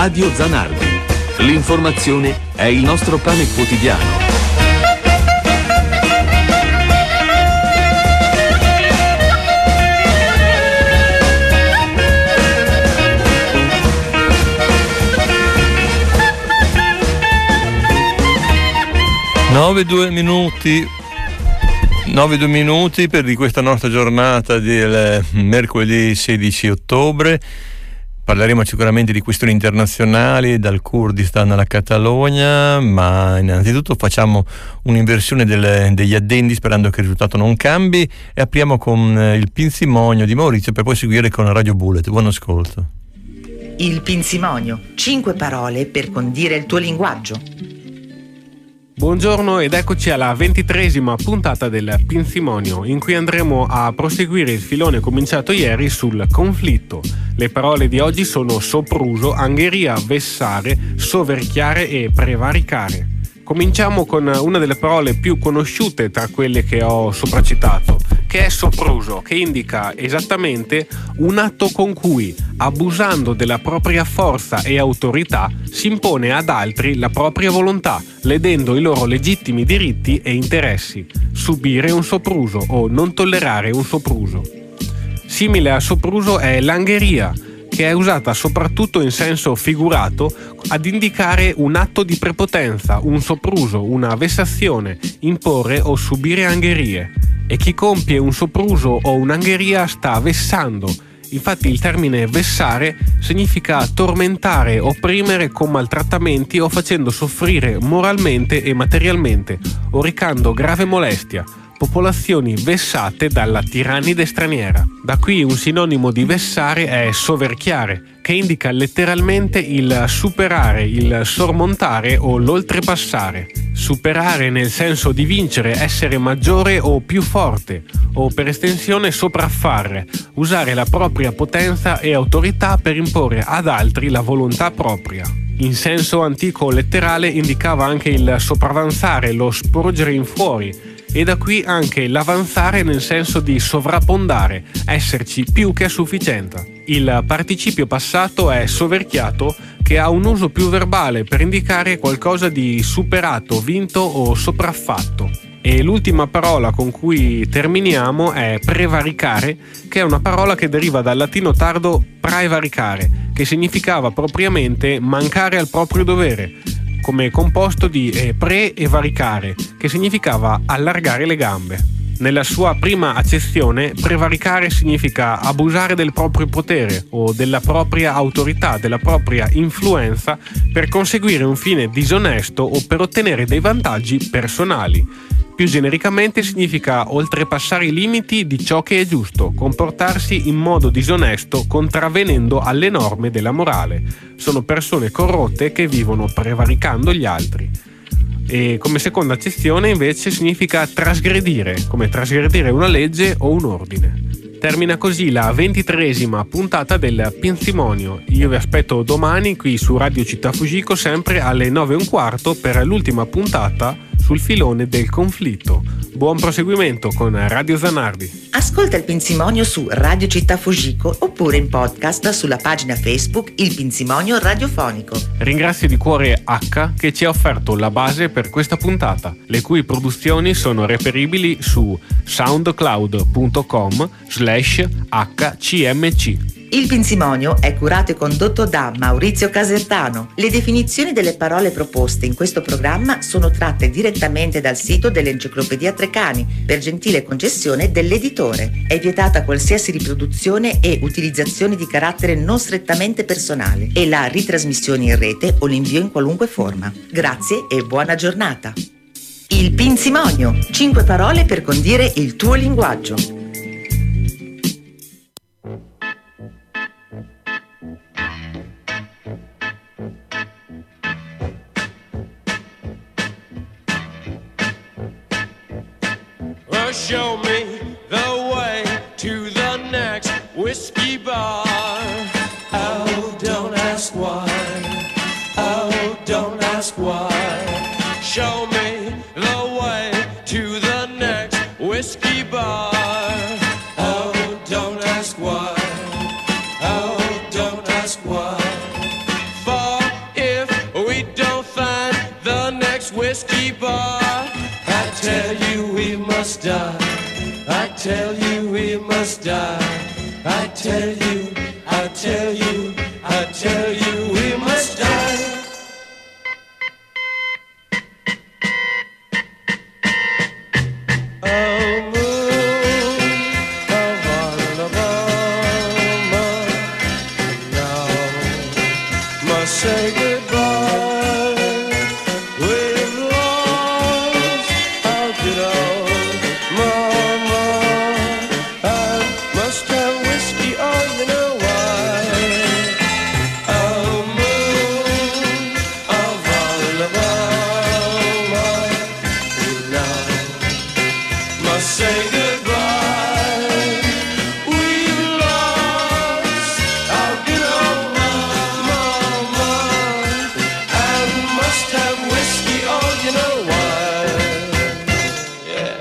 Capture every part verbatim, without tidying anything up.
Radio Zanardi. L'informazione è il nostro pane quotidiano. nove due minuti nove due minuti per di questa nostra giornata del mercoledì sedici ottobre. Parleremo sicuramente di questioni internazionali, dal Kurdistan alla Catalogna, ma innanzitutto facciamo un'inversione delle, degli addendi sperando che il risultato non cambi e apriamo con il pinzimonio di Maurizio per poi seguire con Radio Bullet. Buon ascolto. Il pinzimonio, cinque parole per condire il tuo linguaggio. Buongiorno ed eccoci alla ventitreesima puntata del Pinzimonio, in cui andremo a proseguire il filone cominciato ieri sul conflitto. Le parole di oggi sono sopruso, angheria, vessare, soverchiare e prevaricare. Cominciamo con una delle parole più conosciute tra quelle che ho sopracitato, che è sopruso, che indica esattamente un atto con cui, abusando della propria forza e autorità, si impone ad altri la propria volontà, ledendo i loro legittimi diritti e interessi. Subire un sopruso o non tollerare un sopruso. Simile a sopruso è l'angheria, che è usata soprattutto in senso figurato ad indicare un atto di prepotenza, un sopruso, una vessazione, imporre o subire angherie. E chi compie un sopruso o un'angheria sta vessando. Infatti il termine vessare significa tormentare, opprimere con maltrattamenti o facendo soffrire moralmente e materialmente, o recando grave molestia. Popolazioni vessate dalla tirannide straniera. Da qui un sinonimo di vessare è soverchiare, che indica letteralmente il superare, il sormontare o l'oltrepassare. Superare nel senso di vincere, essere maggiore o più forte, o per estensione sopraffare, usare la propria potenza e autorità per imporre ad altri la volontà propria. In senso antico letterale indicava anche il sopravanzare, lo sporgere in fuori, e da qui anche l'avanzare nel senso di sovrabbondare, esserci più che a sufficienza. Il participio passato è soverchiato, che ha un uso più verbale per indicare qualcosa di superato, vinto o sopraffatto. E l'ultima parola con cui terminiamo è prevaricare, che è una parola che deriva dal latino tardo praevaricare, che significava propriamente mancare al proprio dovere, come composto di eh, pre e varicare, che significava allargare le gambe. Nella sua prima accezione, prevaricare significa abusare del proprio potere o della propria autorità, della propria influenza per conseguire un fine disonesto o per ottenere dei vantaggi personali. Più genericamente significa oltrepassare i limiti di ciò che è giusto, comportarsi in modo disonesto contravvenendo alle norme della morale. Sono persone corrotte che vivono prevaricando gli altri. E come seconda accezione invece significa trasgredire, come trasgredire una legge o un ordine. Termina così la ventitreesima puntata del Pinzimonio. Io vi aspetto domani qui su Radio Città Fujiko, sempre alle nove e un quarto per l'ultima puntata sul filone del conflitto. Buon proseguimento con Radio Zanardi. Ascolta il Pinzimonio su Radio Città Fujiko oppure in podcast sulla pagina Facebook Il Pinzimonio Radiofonico. Ringrazio di cuore H che ci ha offerto la base per questa puntata, le cui produzioni sono reperibili su soundcloud punto com slash hcmc. Il Pinzimonio è curato e condotto da Maurizio Casertano. Le definizioni delle parole proposte in questo programma sono tratte direttamente dal sito dell'Enciclopedia Treccani, per gentile concessione dell'editore. È vietata qualsiasi riproduzione e utilizzazione di carattere non strettamente personale e la ritrasmissione in rete o l'invio in qualunque forma. Grazie e buona giornata. Il Pinzimonio, cinque parole per condire il tuo linguaggio. Show me the way to the next whiskey bar. Oh, don't ask why. Oh, don't ask why. Show me the way to the next whiskey bar. Oh, don't ask why. Oh, don't ask why. For good old mama. I must have whiskey, oh, you know why. Oh, moon of Alabama, you now must say goodbye. We've lost our good old mama, and must have whiskey, oh, you know why. Yeah.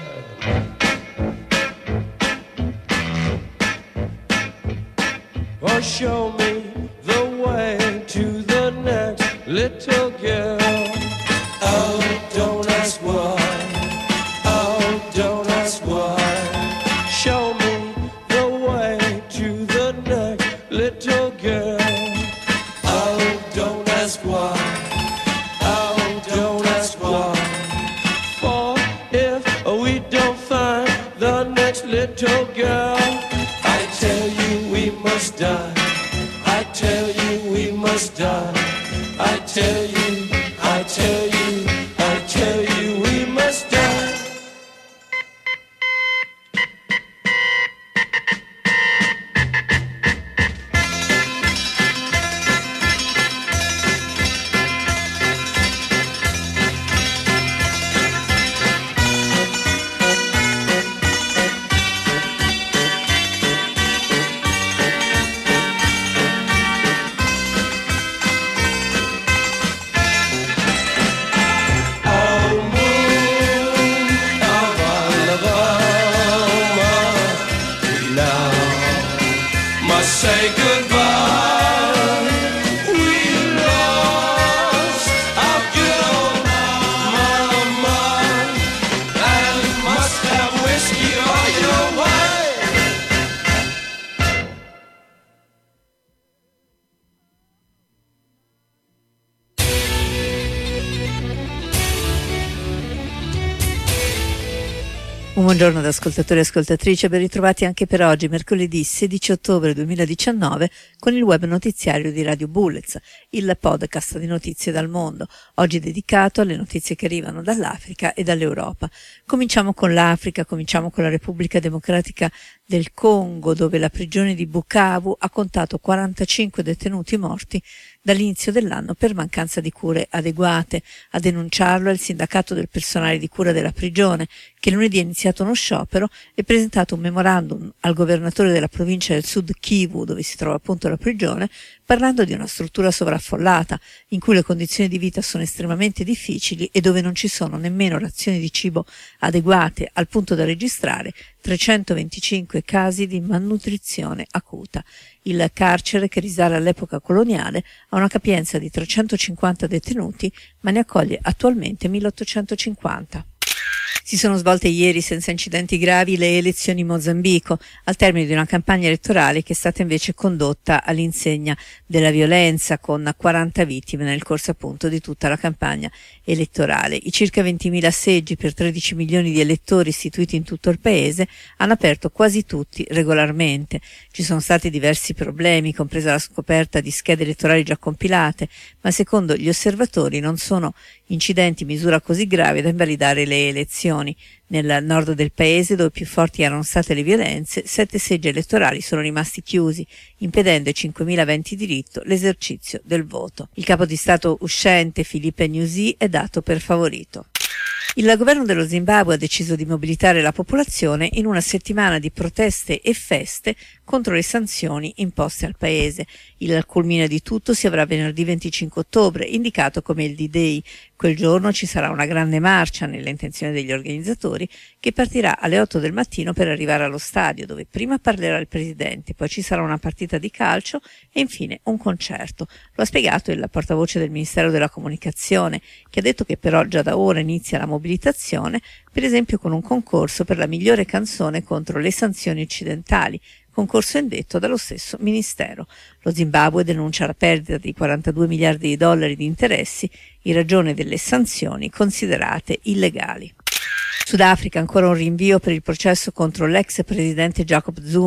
Oh, show me the way to the next little girl. Oh, don't ask why. Oh, don't ask why. Show me the way to the next little girl. Oh, don't ask why. Oh, don't ask why. For if we don't find the next little girl, I tell you we must die. I tell you we must die. I tell you, I tell you, I tell you we must die. Oh, moon of Alabama, we now must say goodbye. We lost our good old mama, and must have whiskey, oh, you know why. Un buongiorno ad ascoltatori e ascoltatrici, ben ritrovati anche per oggi, mercoledì sedici ottobre duemiladiciannove, con il web notiziario di Radio Bullets, il podcast di notizie dal mondo, oggi dedicato alle notizie che arrivano dall'Africa e dall'Europa. Cominciamo con l'Africa, cominciamo con la Repubblica Democratica del Congo, dove la prigione di Bukavu ha contato quarantacinque detenuti morti dall'inizio dell'anno per mancanza di cure adeguate. A denunciarlo è il sindacato del personale di cura della prigione, che lunedì ha iniziato uno sciopero e presentato un memorandum al governatore della provincia del Sud Kivu, dove si trova appunto la prigione, parlando di una struttura sovraffollata, in cui le condizioni di vita sono estremamente difficili e dove non ci sono nemmeno razioni di cibo adeguate, al punto da registrare trecentoventicinque casi di malnutrizione acuta. Il carcere, che risale all'epoca coloniale, ha una capienza di trecentocinquanta detenuti, ma ne accoglie attualmente milleottocentocinquanta. Si sono svolte ieri senza incidenti gravi le elezioni in Mozambico, al termine di una campagna elettorale che è stata invece condotta all'insegna della violenza, con quaranta vittime nel corso appunto di tutta la campagna elettorale. I circa ventimila seggi per tredici milioni di elettori istituiti in tutto il paese hanno aperto quasi tutti regolarmente. Ci sono stati diversi problemi, compresa la scoperta di schede elettorali già compilate, ma secondo gli osservatori non sono incidenti in misura così grave da invalidare le elezioni. Nel nord del paese, dove più forti erano state le violenze, sette seggi elettorali sono rimasti chiusi, impedendo ai cinquemila aventi diritto l'esercizio del voto. Il capo di Stato uscente, Philippe Nyusi, è dato per favorito. Il governo dello Zimbabwe ha deciso di mobilitare la popolazione in una settimana di proteste e feste contro le sanzioni imposte al paese. Il culmine di tutto si avrà venerdì venticinque ottobre, indicato come il D-Day. Quel giorno ci sarà una grande marcia, nelle intenzioni degli organizzatori, che partirà alle otto del mattino per arrivare allo stadio, dove prima parlerà il presidente, poi ci sarà una partita di calcio e infine un concerto. Lo ha spiegato il portavoce del Ministero della Comunicazione, che ha detto che però già da ora inizia la mobilitazione, per esempio con un concorso per la migliore canzone contro le sanzioni occidentali, concorso indetto dallo stesso Ministero. Lo Zimbabwe denuncia la perdita di quarantadue miliardi di dollari di interessi in ragione delle sanzioni considerate illegali. Sudafrica, ancora un rinvio per il processo contro l'ex presidente Jacob Zuma.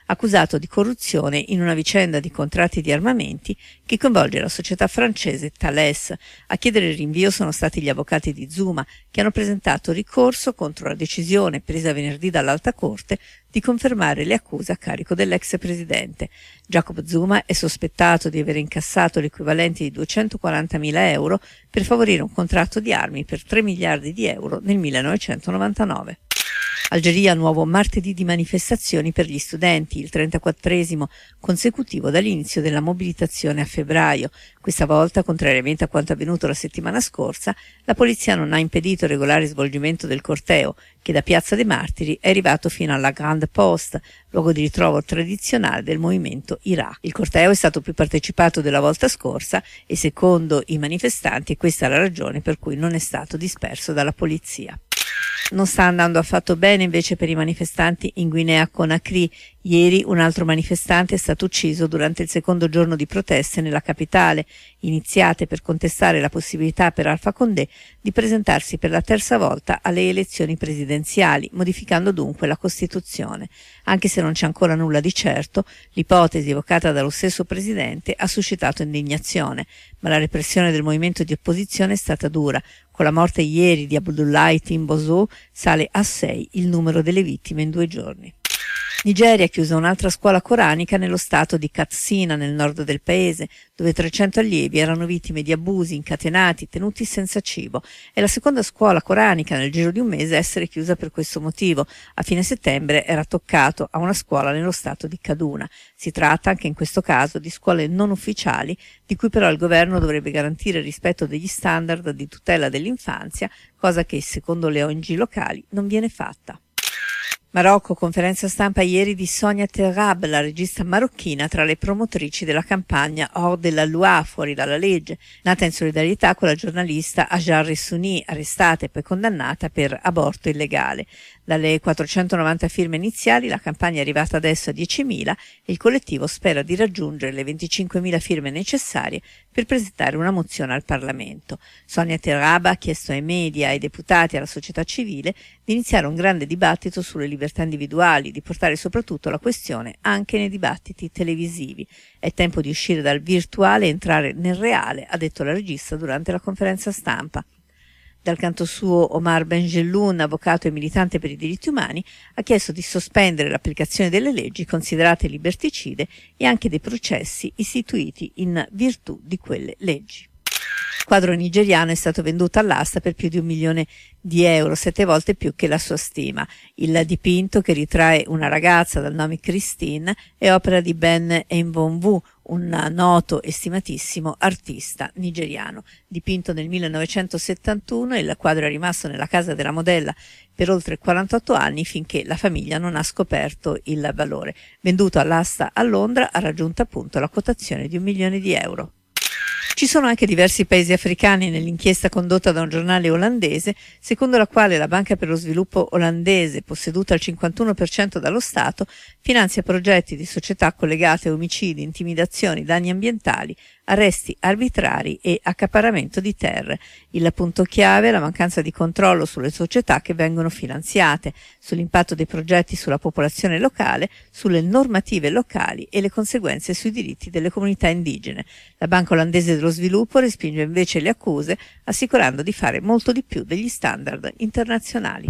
accusato di corruzione in una vicenda di contratti di armamenti che coinvolge la società francese Thales. A chiedere il rinvio sono stati gli avvocati di Zuma, che hanno presentato ricorso contro la decisione presa venerdì dall'Alta Corte di confermare le accuse a carico dell'ex presidente. Jacob Zuma è sospettato di aver incassato l'equivalente di duecentoquarantamila euro per favorire un contratto di armi per tre miliardi di euro nel millenovecentonovantanove. Algeria, nuovo martedì di manifestazioni per gli studenti, il trentaquattresimo consecutivo dall'inizio della mobilitazione a febbraio. Questa volta, contrariamente a quanto avvenuto la settimana scorsa, la polizia non ha impedito il regolare svolgimento del corteo, che da Piazza dei Martiri è arrivato fino alla Grande Poste, luogo di ritrovo tradizionale del movimento Iraq. Il corteo è stato più partecipato della volta scorsa e, secondo i manifestanti, è questa la ragione per cui non è stato disperso dalla polizia. Non sta andando affatto bene invece per i manifestanti in Guinea Conakry. Ieri un altro manifestante è stato ucciso durante il secondo giorno di proteste nella capitale, iniziate per contestare la possibilità per Alpha Condé di presentarsi per la terza volta alle elezioni presidenziali, modificando dunque la Costituzione. Anche se non c'è ancora nulla di certo, l'ipotesi evocata dallo stesso presidente ha suscitato indignazione, ma la repressione del movimento di opposizione è stata dura. Con la morte ieri di Abdoulaye Timbozo sale a sei il numero delle vittime in due giorni. Nigeria ha chiuso un'altra scuola coranica nello stato di Katsina, nel nord del paese, dove trecento allievi erano vittime di abusi, incatenati, tenuti senza cibo. È la seconda scuola coranica nel giro di un mese a essere chiusa per questo motivo. A fine settembre era toccato a una scuola nello stato di Kaduna. Si tratta, anche in questo caso, di scuole non ufficiali, di cui però il governo dovrebbe garantire il rispetto degli standard di tutela dell'infanzia, cosa che, secondo le O N G locali, non viene fatta. Marocco, conferenza stampa ieri di Sonia Terrab, la regista marocchina tra le promotrici della campagna Hors de la Loi, fuori dalla legge, nata in solidarietà con la giornalista Hajar Ressouni, arrestata e poi condannata per aborto illegale. Dalle quattrocentonovanta firme iniziali la campagna è arrivata adesso a diecimila e il collettivo spera di raggiungere le venticinquemila firme necessarie per presentare una mozione al Parlamento. Sonia Terrab ha chiesto ai media, ai deputati e alla società civile di iniziare un grande dibattito sulle libertà individuali, di portare soprattutto la questione anche nei dibattiti televisivi. È tempo di uscire dal virtuale e entrare nel reale, ha detto la regista durante la conferenza stampa. Dal canto suo, Omar Benjelloun, avvocato e militante per i diritti umani, ha chiesto di sospendere l'applicazione delle leggi considerate liberticide e anche dei processi istituiti in virtù di quelle leggi. Il quadro nigeriano è stato venduto all'asta per più di un milione di euro, sette volte più che la sua stima. Il dipinto, che ritrae una ragazza dal nome Christine, è opera di Ben Mbonwu, un noto e stimatissimo artista nigeriano. Dipinto nel millenovecentosettantuno, il quadro è rimasto nella casa della modella per oltre quarantotto anni, finché la famiglia non ha scoperto il valore. Venduto all'asta a Londra, ha raggiunto appunto la quotazione di un milione di euro. Ci sono anche diversi paesi africani nell'inchiesta condotta da un giornale olandese, secondo la quale la Banca per lo Sviluppo olandese, posseduta al cinquantuno per cento dallo Stato, finanzia progetti di società collegate a omicidi, intimidazioni, danni ambientali, arresti arbitrari e accaparramento di terre. Il punto chiave è la mancanza di controllo sulle società che vengono finanziate, sull'impatto dei progetti sulla popolazione locale, sulle normative locali e le conseguenze sui diritti delle comunità indigene. La Banca olandese dello Sviluppo respinge invece le accuse, assicurando di fare molto di più degli standard internazionali.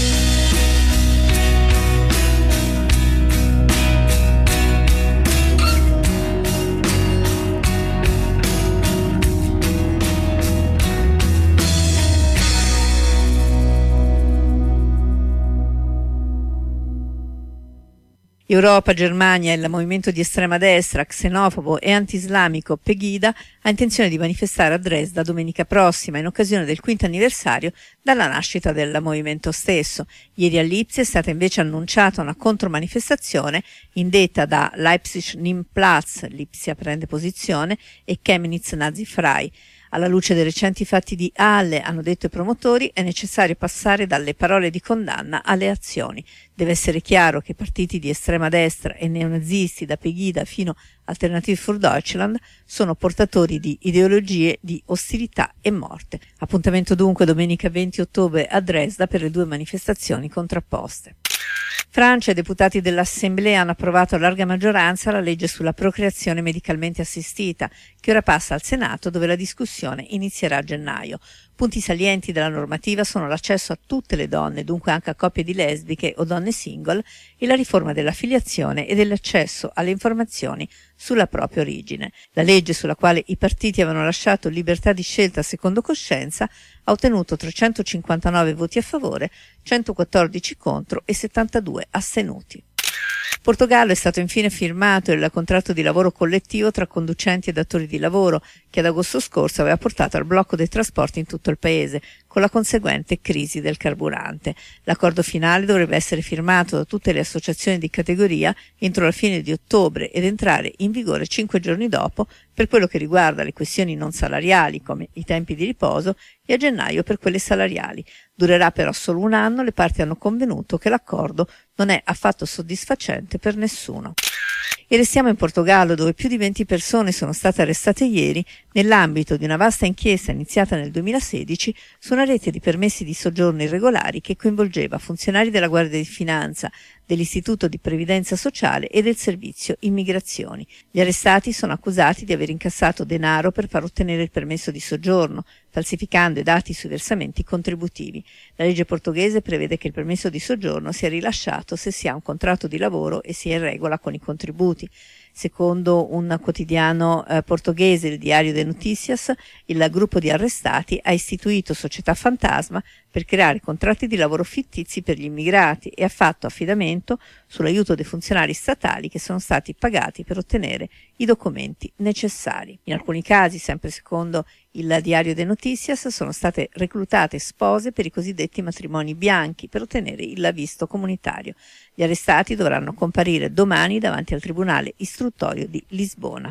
Europa, Germania e il movimento di estrema destra, xenofobo e anti-islamico Pegida ha intenzione di manifestare a Dresda domenica prossima in occasione del quinto anniversario dalla nascita del movimento stesso. Ieri a Lipsia è stata invece annunciata una contromanifestazione indetta da Leipzig-Nimplatz, Lipsia prende posizione, e Chemnitz Nazi-Frei. Alla luce dei recenti fatti di Halle, hanno detto i promotori, è necessario passare dalle parole di condanna alle azioni. Deve essere chiaro che partiti di estrema destra e neonazisti, da Pegida fino a Alternative für Deutschland, sono portatori di ideologie di ostilità e morte. Appuntamento dunque domenica venti ottobre a Dresda per le due manifestazioni contrapposte. Francia, i deputati dell'Assemblea hanno approvato a larga maggioranza la legge sulla procreazione medicalmente assistita, che ora passa al Senato, dove la discussione inizierà a gennaio. Punti salienti della normativa sono l'accesso a tutte le donne, dunque anche a coppie di lesbiche o donne single, e la riforma della filiazione e dell'accesso alle informazioni sulla propria origine. La legge, sulla quale i partiti avevano lasciato libertà di scelta secondo coscienza, ha ottenuto trecentocinquantanove voti a favore, centoquattordici contro e settantadue astenuti. Portogallo è stato infine firmato il contratto di lavoro collettivo tra conducenti e datori di lavoro, che ad agosto scorso aveva portato al blocco dei trasporti in tutto il paese, con la conseguente crisi del carburante. L'accordo finale dovrebbe essere firmato da tutte le associazioni di categoria entro la fine di ottobre ed entrare in vigore cinque giorni dopo per quello che riguarda le questioni non salariali, come i tempi di riposo, e a gennaio per quelle salariali. Durerà però solo un anno, le parti hanno convenuto che l'accordo non è affatto soddisfacente per nessuno. E restiamo in Portogallo, dove più di venti persone sono state arrestate ieri nell'ambito di una vasta inchiesta iniziata nel duemilasedici su una rete di permessi di soggiorno irregolari che coinvolgeva funzionari della Guardia di Finanza, dell'Istituto di Previdenza Sociale e del Servizio Immigrazioni. Gli arrestati sono accusati di aver incassato denaro per far ottenere il permesso di soggiorno, falsificando i dati sui versamenti contributivi. La legge portoghese prevede che il permesso di soggiorno sia rilasciato se si ha un contratto di lavoro e sia in regola con i contributi. Secondo un quotidiano eh, portoghese, il Diario de Noticias, il gruppo di arrestati ha istituito società fantasma per creare contratti di lavoro fittizi per gli immigrati e ha fatto affidamento sull'aiuto dei funzionari statali che sono stati pagati per ottenere i documenti necessari. In alcuni casi, sempre secondo il Diario de Noticias, sono state reclutate spose per i cosiddetti matrimoni bianchi per ottenere il visto comunitario. Gli arrestati dovranno comparire domani davanti al Tribunale istruttorio di Lisbona.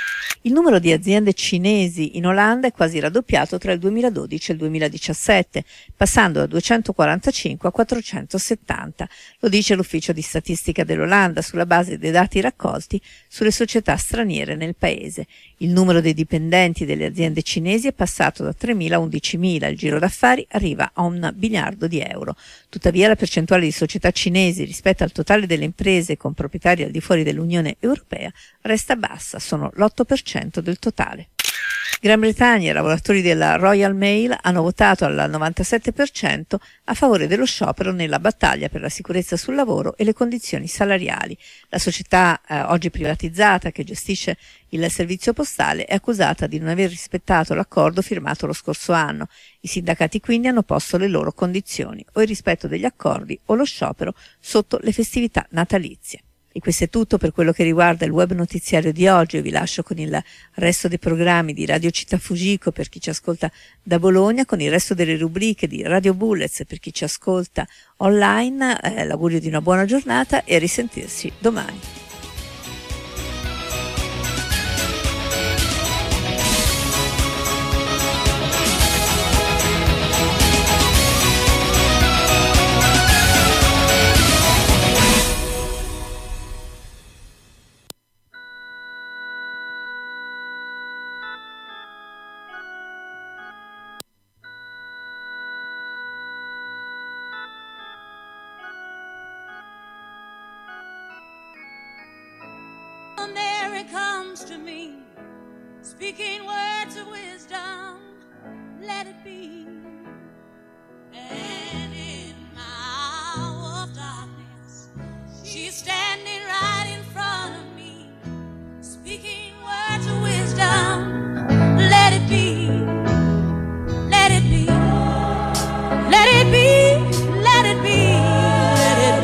Il numero di aziende cinesi in Olanda è quasi raddoppiato tra il duemiladodici e il duemiladiciassette, passando da duecentoquarantacinque a quattrocentosettanta. Lo dice l'Ufficio di Statistica dell'Olanda sulla base dei dati raccolti sulle società straniere nel paese. Il numero dei dipendenti delle aziende cinesi è passato da tremila a undicimila, il giro d'affari arriva a un miliardo di euro. Tuttavia la percentuale di società cinesi rispetto al totale delle imprese con proprietari al di fuori dell'Unione Europea resta bassa, sono l'otto per cento del totale. Gran Bretagna, i lavoratori della Royal Mail hanno votato al novantasette per cento a favore dello sciopero nella battaglia per la sicurezza sul lavoro e le condizioni salariali. La società eh, oggi privatizzata che gestisce il servizio postale è accusata di non aver rispettato l'accordo firmato lo scorso anno. I sindacati quindi hanno posto le loro condizioni, o il rispetto degli accordi o lo sciopero sotto le festività natalizie. E questo è tutto per quello che riguarda il web notiziario di oggi. Io vi lascio con il resto dei programmi di Radio Città Fujiko per chi ci ascolta da Bologna, con il resto delle rubriche di Radio Bullets per chi ci ascolta online. Eh, l'augurio di una buona giornata e a risentirsi domani. Mary comes to me, speaking words of wisdom, let it be. And in my hour of darkness, she's standing right in front of me, speaking words of wisdom, let it be, let it be, let it be, let it be, let it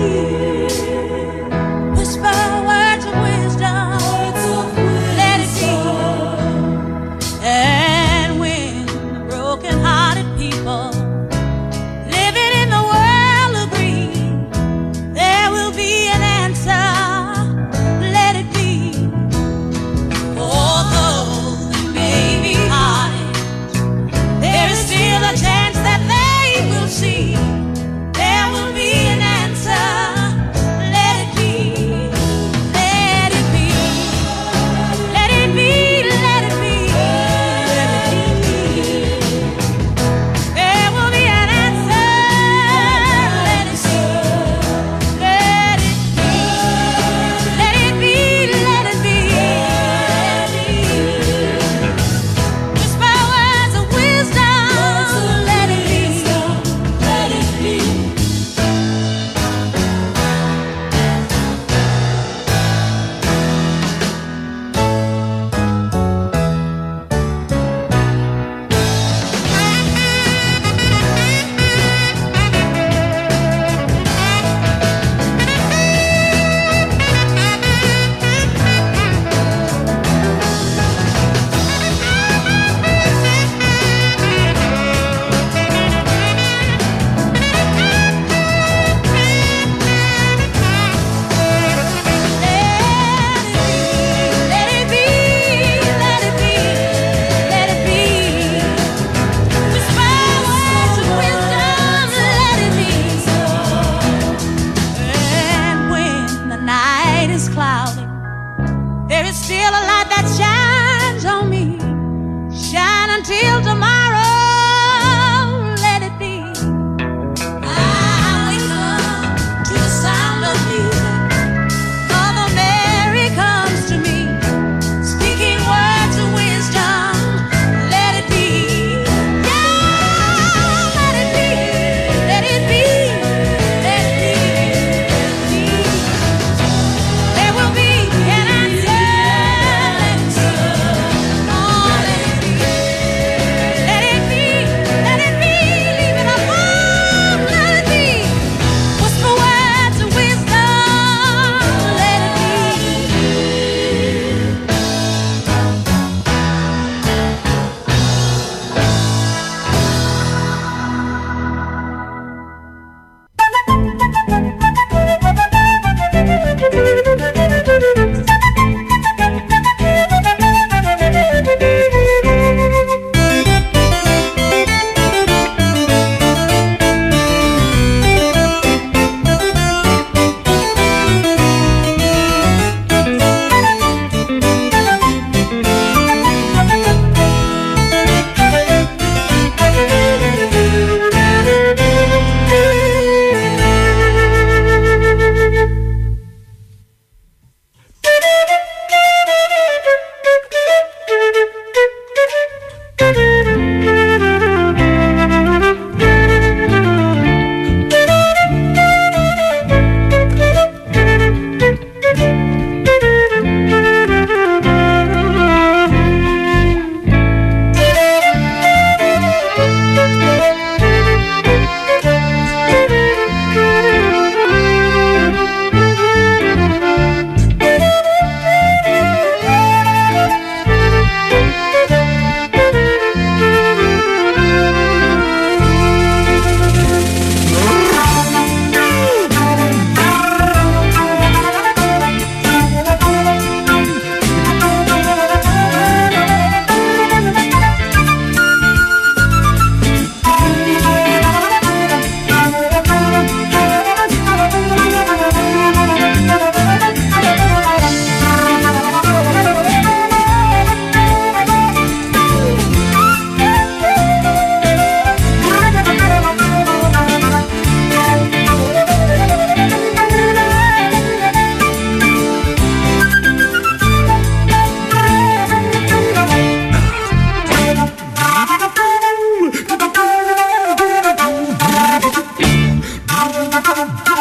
be. Whisper words of wisdom, let it be. And when the broken heart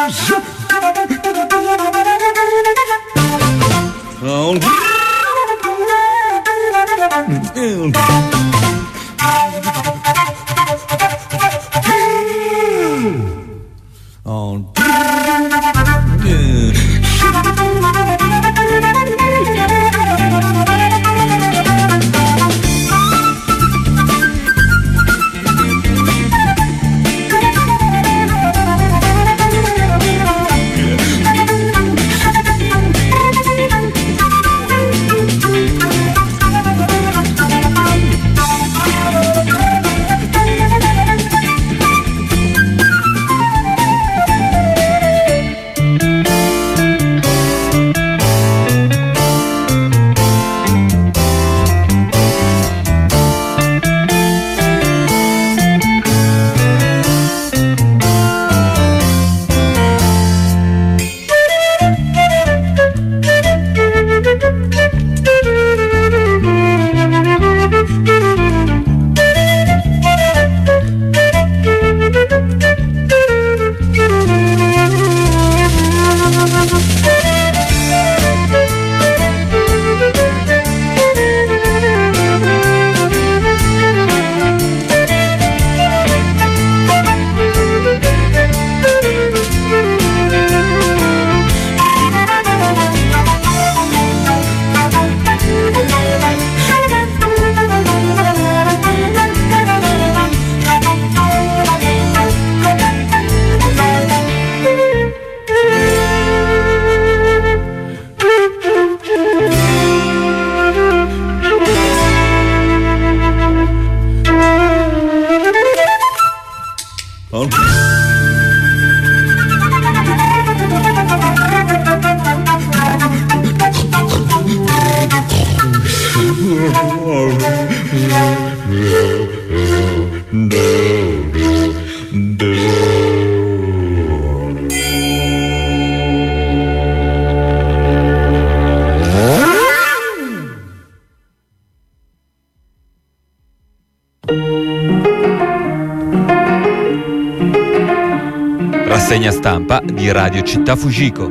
Rassegna stampa di Radio Città Fujiko.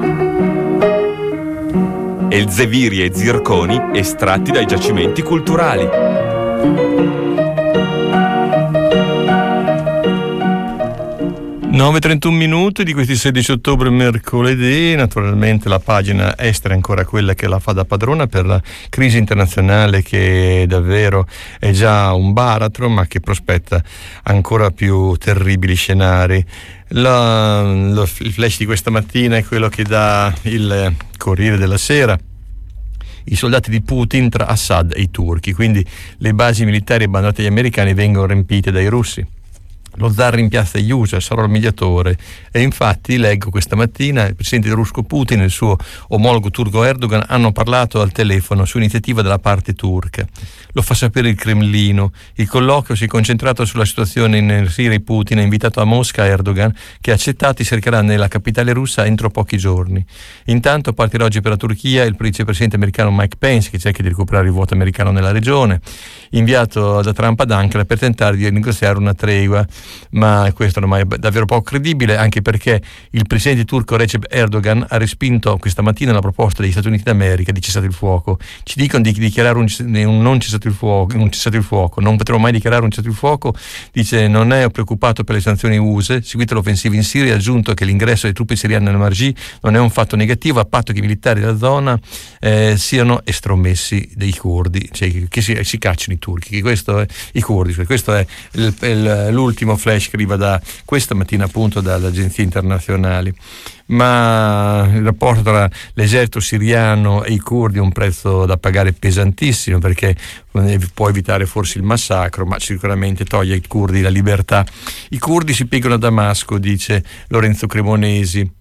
Elzeviri e zirconi estratti dai giacimenti culturali. nove e trentuno minuti di questi sedici ottobre, mercoledì. Naturalmente la pagina estera è ancora quella che la fa da padrona per la crisi internazionale, che davvero è già un baratro, ma che prospetta ancora più terribili scenari. La, lo, il flash di questa mattina è quello che dà il Corriere della Sera: i soldati di Putin tra Assad e i turchi, quindi le basi militari abbandonate agli americani vengono riempite dai russi. Lo zar rimpiazza gli U S A, sarà il mediatore. E infatti leggo questa mattina il presidente rusco Putin e il suo omologo turco Erdogan hanno parlato al telefono su iniziativa della parte turca. Lo fa sapere il Cremlino. Il colloquio si è concentrato sulla situazione in Siria. Putin ha invitato a Mosca Erdogan, che ha accettato e si recherà nella capitale russa entro pochi giorni. Intanto partirà oggi per la Turchia il vicepresidente americano Mike Pence, che cerca di recuperare il voto americano nella regione, inviato da Trump ad Ankara per tentare di negoziare una tregua. Ma questo ormai è davvero poco credibile, anche perché il presidente turco Recep Erdogan ha respinto questa mattina la proposta degli Stati Uniti d'America di cessate il fuoco. Ci dicono di dichiarare un, un non cessato il fuoco, un cessato il fuoco, non potremo mai dichiarare un cessato il fuoco. Dice: non è preoccupato per le sanzioni U S E seguite l'offensiva in Siria, ha aggiunto che l'ingresso delle truppe siriane nel Marji non è un fatto negativo, a patto che i militari della zona eh, siano estromessi dei curdi, cioè che si, si cacciano i turchi, che questo è i curdi, cioè questo è il, il, l'ultimo flash che arriva da questa mattina appunto dalle agenzie internazionali. Ma il rapporto tra l'esercito siriano e i curdi è un prezzo da pagare pesantissimo, perché può evitare forse il massacro, ma sicuramente toglie ai curdi la libertà. I curdi si piegano a Damasco, dice Lorenzo Cremonesi.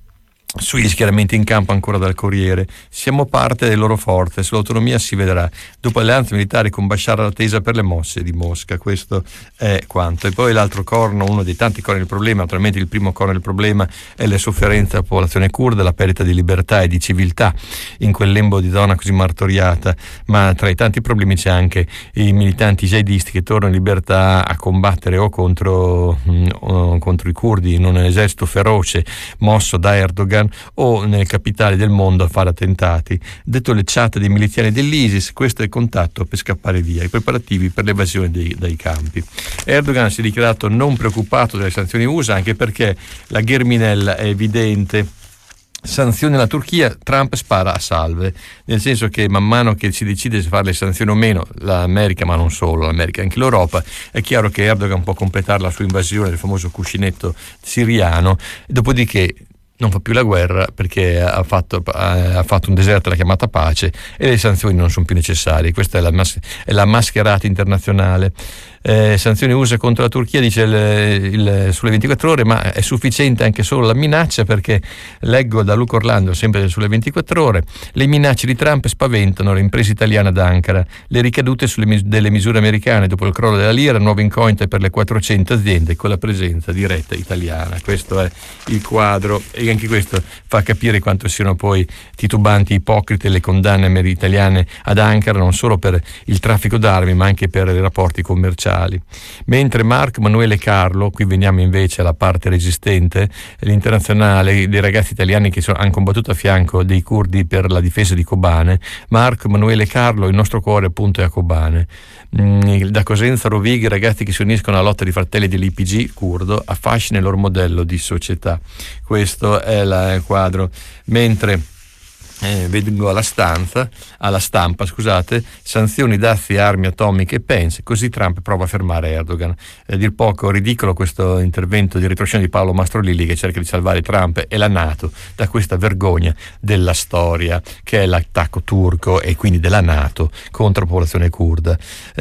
sugli schieramenti in campo ancora dal Corriere. Siamo parte delle loro forze, sull'autonomia si vedrà. Dopo alleanze militari con Bashar al-Attesa per le mosse di Mosca, questo è quanto. E poi l'altro corno, uno dei tanti corni del problema, naturalmente il primo corno del problema è le sofferenze della popolazione curda, la perdita di libertà e di civiltà in quel lembo di zona così martoriata, ma tra i tanti problemi c'è anche i militanti jihadisti che tornano in libertà a combattere o contro, mh, o contro i curdi in un esercito feroce mosso da Erdogan o nelle capitali del mondo a fare attentati. Detto le chat dei miliziani dell'ISIS, questo è il contatto per scappare via, i preparativi per l'evasione dei, dai campi. Erdogan si è dichiarato non preoccupato delle sanzioni U S A, anche perché la gherminella è evidente. Sanzioni alla Turchia, Trump spara a salve, nel senso che man mano che si decide se fare le sanzioni o meno, l'America, ma non solo l'America, anche l'Europa, è chiaro che Erdogan può completare la sua invasione del famoso cuscinetto siriano, dopodiché non fa più la guerra perché ha fatto, ha fatto un deserto alla chiamata pace e le sanzioni non sono più necessarie. Questa è la, mas- è la mascherata internazionale. Eh, sanzioni U S A contro la Turchia, dice il, il, sulle ventiquattro ore, ma è sufficiente anche solo la minaccia, perché leggo da Luca Orlando, sempre sulle ventiquattro ore, le minacce di Trump spaventano le imprese italiane ad Ankara, le ricadute sulle mis- delle misure americane dopo il crollo della lira, nuove incognite per le quattrocento aziende con la presenza diretta italiana. Questo è il quadro e anche questo fa capire quanto siano poi titubanti, ipocrite le condanne italiane ad Ankara, non solo per il traffico d'armi ma anche per i rapporti commerciali. Mentre Marc Manuele Carlo, qui veniamo invece alla parte resistente, l'internazionale dei ragazzi italiani che sono, hanno combattuto a fianco dei curdi per la difesa di Kobane, Marc Manuele Carlo, il nostro cuore appunto è a Kobane. Mm, da Cosenza a Rovighi, ragazzi che si uniscono alla lotta di fratelli dell'I P G curdo, affascina il loro modello di società. Questo è la, il quadro. Mentre Eh, vengo alla stanza, alla stampa, scusate, sanzioni, dazi, armi atomiche e Pence, così Trump prova a fermare Erdogan. A dir poco ridicolo questo intervento di ritorsione di Paolo Mastrolilli, che cerca di salvare Trump e la NATO da questa vergogna della storia che è l'attacco turco e quindi della NATO contro la popolazione curda.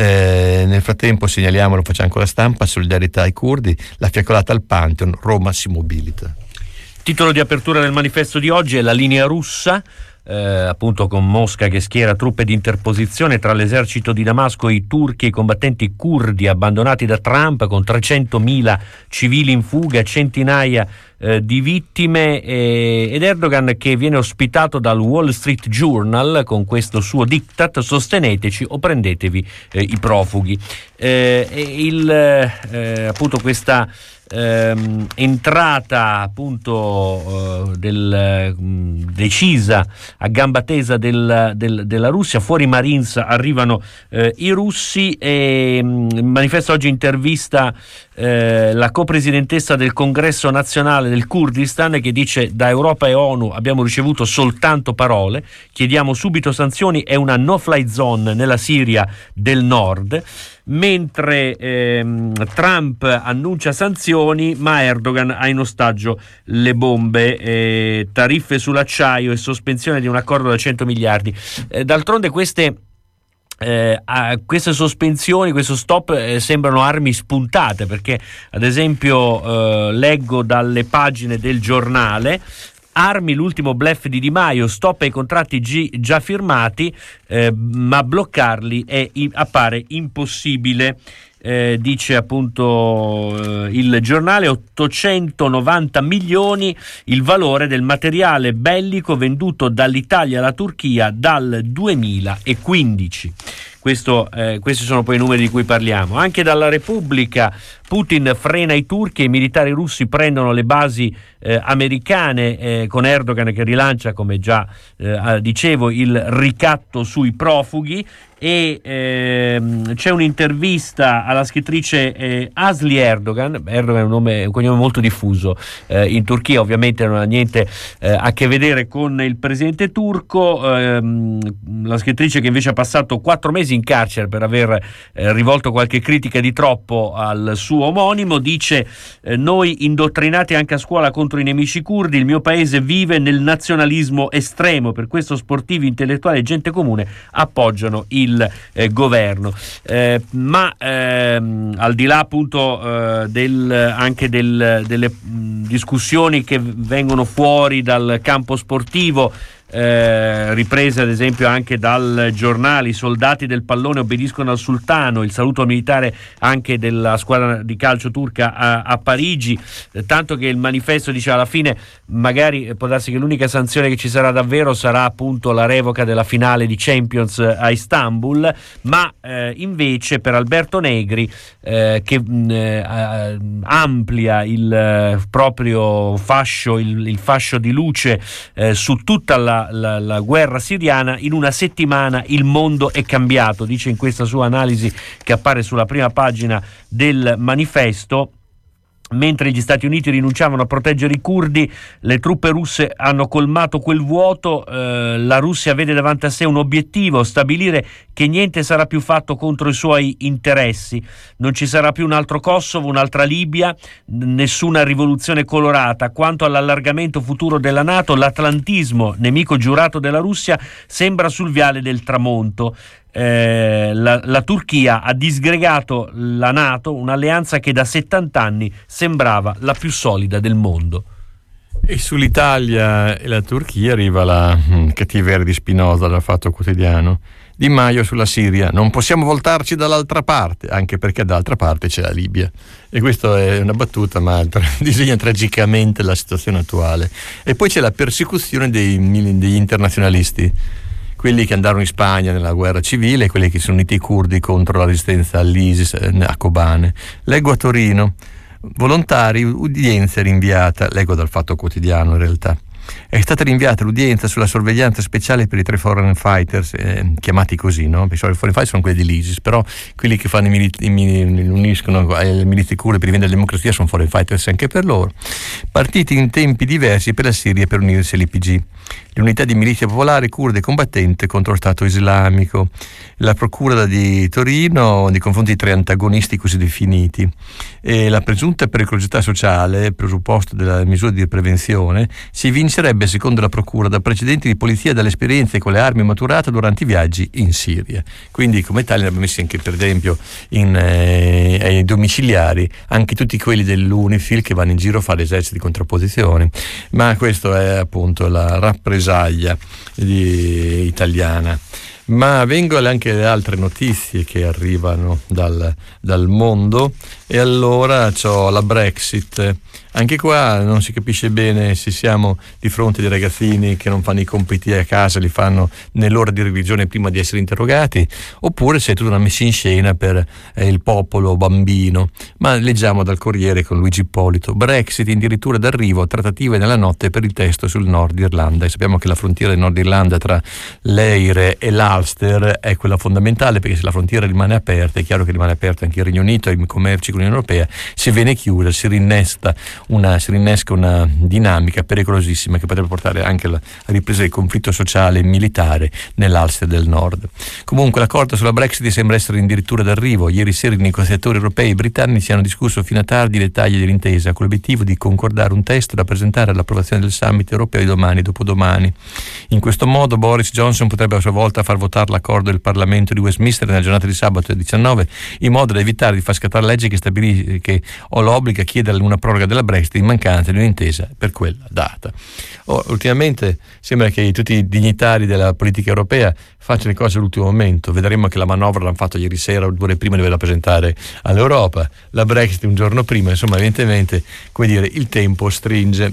Eh, nel frattempo segnaliamo, lo facciamo con la stampa, solidarietà ai curdi, la fiaccolata al Pantheon, Roma si mobilita. Titolo di apertura del manifesto di oggi è la linea russa, eh, appunto con Mosca che schiera truppe di interposizione tra l'esercito di Damasco e i turchi e i combattenti curdi abbandonati da Trump, con trecentomila civili in fuga, centinaia eh, di vittime, eh, ed Erdogan che viene ospitato dal Wall Street Journal con questo suo diktat: sosteneteci o prendetevi eh, i profughi. Eh, il, eh, appunto questa Ehm, entrata appunto eh, del, mh, decisa a gamba tesa del, del, della Russia, fuori Marines arrivano eh, i russi, e mh, il manifesto oggi intervista eh, la copresidentessa del Congresso Nazionale del Kurdistan, che dice: da Europa e ONU abbiamo ricevuto soltanto parole, chiediamo subito sanzioni e una no-fly zone nella Siria del nord. Mentre ehm, Trump annuncia sanzioni, ma Erdogan ha in ostaggio le bombe, eh, tariffe sull'acciaio e sospensione di un accordo da cento miliardi. Eh, d'altronde queste Eh, a queste sospensioni, questo stop eh, sembrano armi spuntate, perché ad esempio eh, leggo dalle pagine del Giornale: armi l'ultimo bluff di Di Maio, stop ai contratti G già firmati, eh, ma bloccarli è, appare impossibile. Eh, dice appunto eh, il giornale, ottocentonovanta milioni il valore del materiale bellico venduto dall'Italia alla Turchia dal duemilaquindici. Questo, eh, questi sono poi i numeri di cui parliamo. Anche dalla Repubblica: Putin frena i turchi e i militari russi prendono le basi eh, americane, eh, con Erdogan che rilancia, come già eh, dicevo, il ricatto sui profughi. E ehm, c'è un'intervista alla scrittrice eh, Asli Erdogan. Erdogan è un nome, un cognome molto diffuso eh, in Turchia, ovviamente non ha niente eh, a che vedere con il presidente turco. Ehm, la scrittrice, che invece ha passato quattro mesi in carcere per aver eh, rivolto qualche critica di troppo al suo suo omonimo, dice eh, noi indottrinati anche a scuola contro i nemici curdi, il mio paese vive nel nazionalismo estremo, per questo sportivi, intellettuali e gente comune appoggiano il eh, governo. Eh, ma ehm, al di là appunto eh, del, anche del, delle mh, discussioni che vengono fuori dal campo sportivo, Eh, riprese ad esempio anche dal giornale, i soldati del pallone obbediscono al sultano, il saluto militare anche della squadra di calcio turca a, a Parigi, eh, tanto che il manifesto dice alla fine magari può darsi che l'unica sanzione che ci sarà davvero sarà appunto la revoca della finale di Champions a Istanbul, ma eh, invece per Alberto Negri eh, che mh, eh, amplia il eh, proprio fascio, il, il fascio di luce eh, su tutta la La, la guerra siriana, in una settimana il mondo è cambiato, dice in questa sua analisi che appare sulla prima pagina del manifesto. Mentre gli Stati Uniti rinunciavano a proteggere i curdi, le truppe russe hanno colmato quel vuoto. Eh, la Russia vede davanti a sé un obiettivo: stabilire che niente sarà più fatto contro i suoi interessi. Non ci sarà più un altro Kosovo, un'altra Libia, nessuna rivoluzione colorata. Quanto all'allargamento futuro della NATO, l'atlantismo, nemico giurato della Russia, sembra sul viale del tramonto. Eh, la, la Turchia ha disgregato la NATO, un'alleanza che da settanta anni sembrava la più solida del mondo. E sull'Italia e la Turchia arriva la hm, cattiveria di Spinoza dal Fatto Quotidiano. Di Maio sulla Siria: non possiamo voltarci dall'altra parte, anche perché dall'altra parte c'è la Libia. E questa è una battuta, ma tra- disegna tragicamente la situazione attuale. E poi c'è la persecuzione dei, degli internazionalisti, quelli che andarono in Spagna nella guerra civile e quelli che sono uniti i curdi contro la resistenza all'ISIS a Kobane. Leggo a Torino: volontari, udienza rinviata. Leggo dal Fatto Quotidiano in realtà. È stata rinviata l'udienza sulla sorveglianza speciale per i tre foreign fighters, eh, chiamati così, no? I foreign fighters sono quelli dell'ISIS, però quelli che fanno i militi, i militi, uniscono le milizie kurde per difendere la democrazia sono foreign fighters anche per loro. Partiti in tempi diversi per la Siria per unirsi all'I P G. L'unità di milizia popolare kurde combattente contro lo Stato islamico. La procura di Torino nei confronti di tre antagonisti così definiti. E la presunta pericolosità sociale, presupposto della misura di prevenzione, si evincerebbe secondo la procura da precedenti di polizia e dalle esperienze con le armi maturate durante i viaggi in Siria. Quindi come tali ne abbiamo messi anche per esempio in, eh, ai domiciliari anche tutti quelli dell'Unifil che vanno in giro a fare eserciti di contrapposizione. Ma questo è appunto la rappresaglia di, italiana. Ma vengono anche le altre notizie che arrivano dal, dal mondo, e allora c'ho la Brexit. Anche qua non si capisce bene se siamo di fronte a dei ragazzini che non fanno i compiti a casa, li fanno nell'ora di religione prima di essere interrogati, oppure se è tutta una messa in scena per eh, il popolo bambino. Ma leggiamo dal Corriere con Luigi Ippolito: Brexit addirittura d'arrivo, trattative nella notte per il testo sul Nord Irlanda. E sappiamo che la frontiera del Nord Irlanda tra l'Eire e l'Ulster è quella fondamentale, perché se la frontiera rimane aperta è chiaro che rimane aperta anche il Regno Unito e i commerci con l'Unione Europea. Se viene chiusa si rinnesta Una, si rinnesca una dinamica pericolosissima che potrebbe portare anche alla ripresa del conflitto sociale e militare nell'Ulster del Nord. Comunque l'accordo sulla Brexit sembra essere addirittura d'arrivo. Ieri sera i negoziatori europei e britannici hanno discusso fino a tardi i dettagli dell'intesa, con l'obiettivo di concordare un testo da presentare all'approvazione del summit europeo di domani e dopodomani. In questo modo Boris Johnson potrebbe a sua volta far votare l'accordo del Parlamento di Westminster nella giornata di sabato diciannove, in modo da evitare di far scattare legge che stabilisce che o l'obbliga a chiedere una proroga della Brexit in mancanza di un'intesa per quella data. Oh, ultimamente sembra che tutti i dignitari della politica europea facciano le cose all'ultimo momento. Vedremo che la manovra l'hanno fatto ieri sera o due ore prima di doverla presentare all'Europa, la Brexit un giorno prima, insomma evidentemente, come dire, il tempo stringe.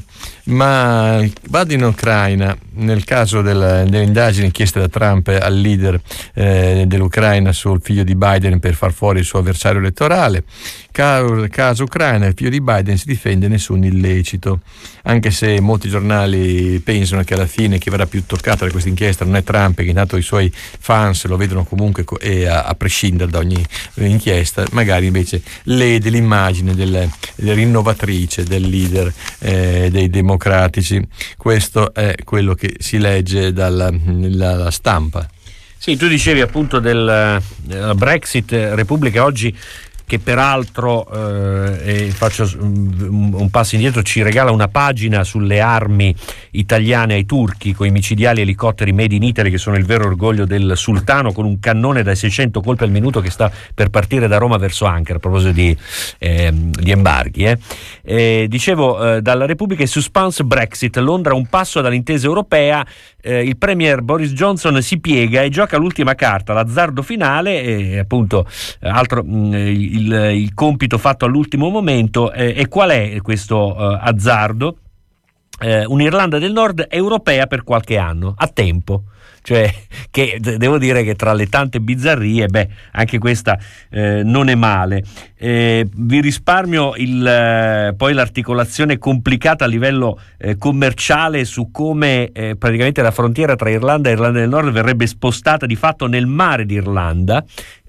Ma vado in Ucraina. Nel caso del, delle indagini chieste da Trump al leader eh, dell'Ucraina sul figlio di Biden per far fuori il suo avversario elettorale, caso, caso Ucraina, il figlio di Biden si difende, nessun illecito, anche se molti giornali pensano che alla fine chi verrà più toccato da questa inchiesta non è Trump, che intanto i suoi fans lo vedono comunque e a, a prescindere da ogni inchiesta. Magari invece lede l'immagine del, del rinnovatrice del leader eh, dei democratici. Questo è quello che si legge dalla, dalla stampa. Sì, tu dicevi appunto del, del Brexit. Repubblica oggi che peraltro, eh, e faccio un, un passo indietro, ci regala una pagina sulle armi italiane ai turchi, con i micidiali elicotteri made in Italy, che sono il vero orgoglio del sultano, con un cannone da seicento colpi al minuto che sta per partire da Roma verso Ankara, a proposito di, eh, di embarghi. Eh. Eh, dicevo, eh, dalla Repubblica, il suspense Brexit, Londra un passo dall'intesa europea, eh, il premier Boris Johnson si piega e gioca l'ultima carta, l'azzardo finale, e appunto altro mh, il, il compito fatto all'ultimo momento. Eh, e qual è questo uh, azzardo? Eh, un'Irlanda del Nord europea per qualche anno, a tempo. Cioè, che devo dire che tra le tante bizzarrie, beh, anche questa eh, non è male. Eh, vi risparmio il, eh, poi l'articolazione complicata a livello eh, commerciale su come eh, praticamente la frontiera tra Irlanda e Irlanda del Nord verrebbe spostata di fatto nel mare d'Irlanda,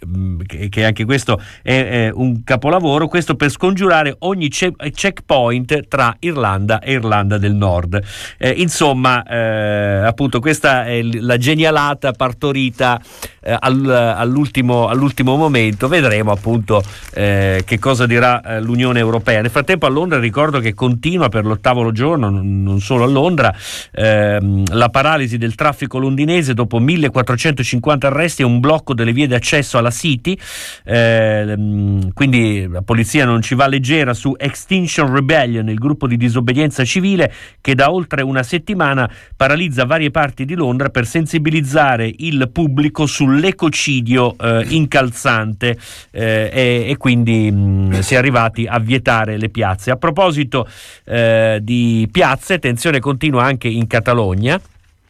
che, che anche questo è, è un capolavoro, questo per scongiurare ogni ce- checkpoint tra Irlanda e Irlanda del Nord. Eh, insomma, eh, appunto, questa è la genialata partorita eh, all, all'ultimo, all'ultimo momento. Vedremo appunto eh, che cosa dirà eh, l'Unione Europea. Nel frattempo a Londra ricordo che continua per l'ottavo giorno, non, non solo a Londra, ehm, la paralisi del traffico londinese dopo millequattrocentocinquanta arresti e un blocco delle vie d'accesso alla City. Eh, quindi la polizia non ci va leggera su Extinction Rebellion, il gruppo di disobbedienza civile che da oltre una settimana paralizza varie parti di Londra per sensibilizzare il pubblico sull'ecocidio eh, incalzante, eh, e, e quindi mh, si è arrivati a vietare le piazze. A proposito eh, di piazze, attenzione continua anche in Catalogna.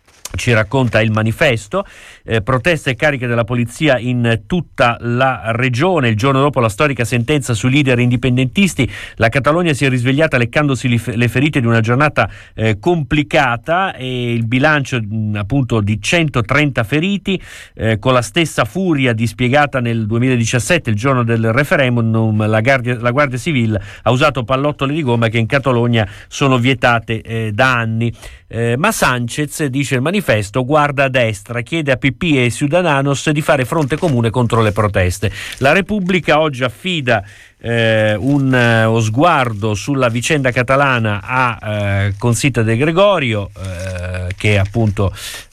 Ci racconta il manifesto, eh, proteste e cariche della polizia in tutta la regione. Il giorno dopo la storica sentenza sui leader indipendentisti, la Catalogna si è risvegliata leccandosi li, le ferite di una giornata eh, complicata, e il bilancio mh, appunto di centotrenta feriti, eh, con la stessa furia dispiegata nel duemiladiciassette, il giorno del referendum. La Guardia, la Guardia Civile ha usato pallottole di gomma che in Catalogna sono vietate eh, da anni. Eh, ma Sanchez, dice il manifesto, guarda a destra, chiede a P P e Ciudadanos di fare fronte comune contro le proteste. La Repubblica oggi affida eh, un uh, sguardo sulla vicenda catalana a uh, Consita De Gregorio, uh, che appunto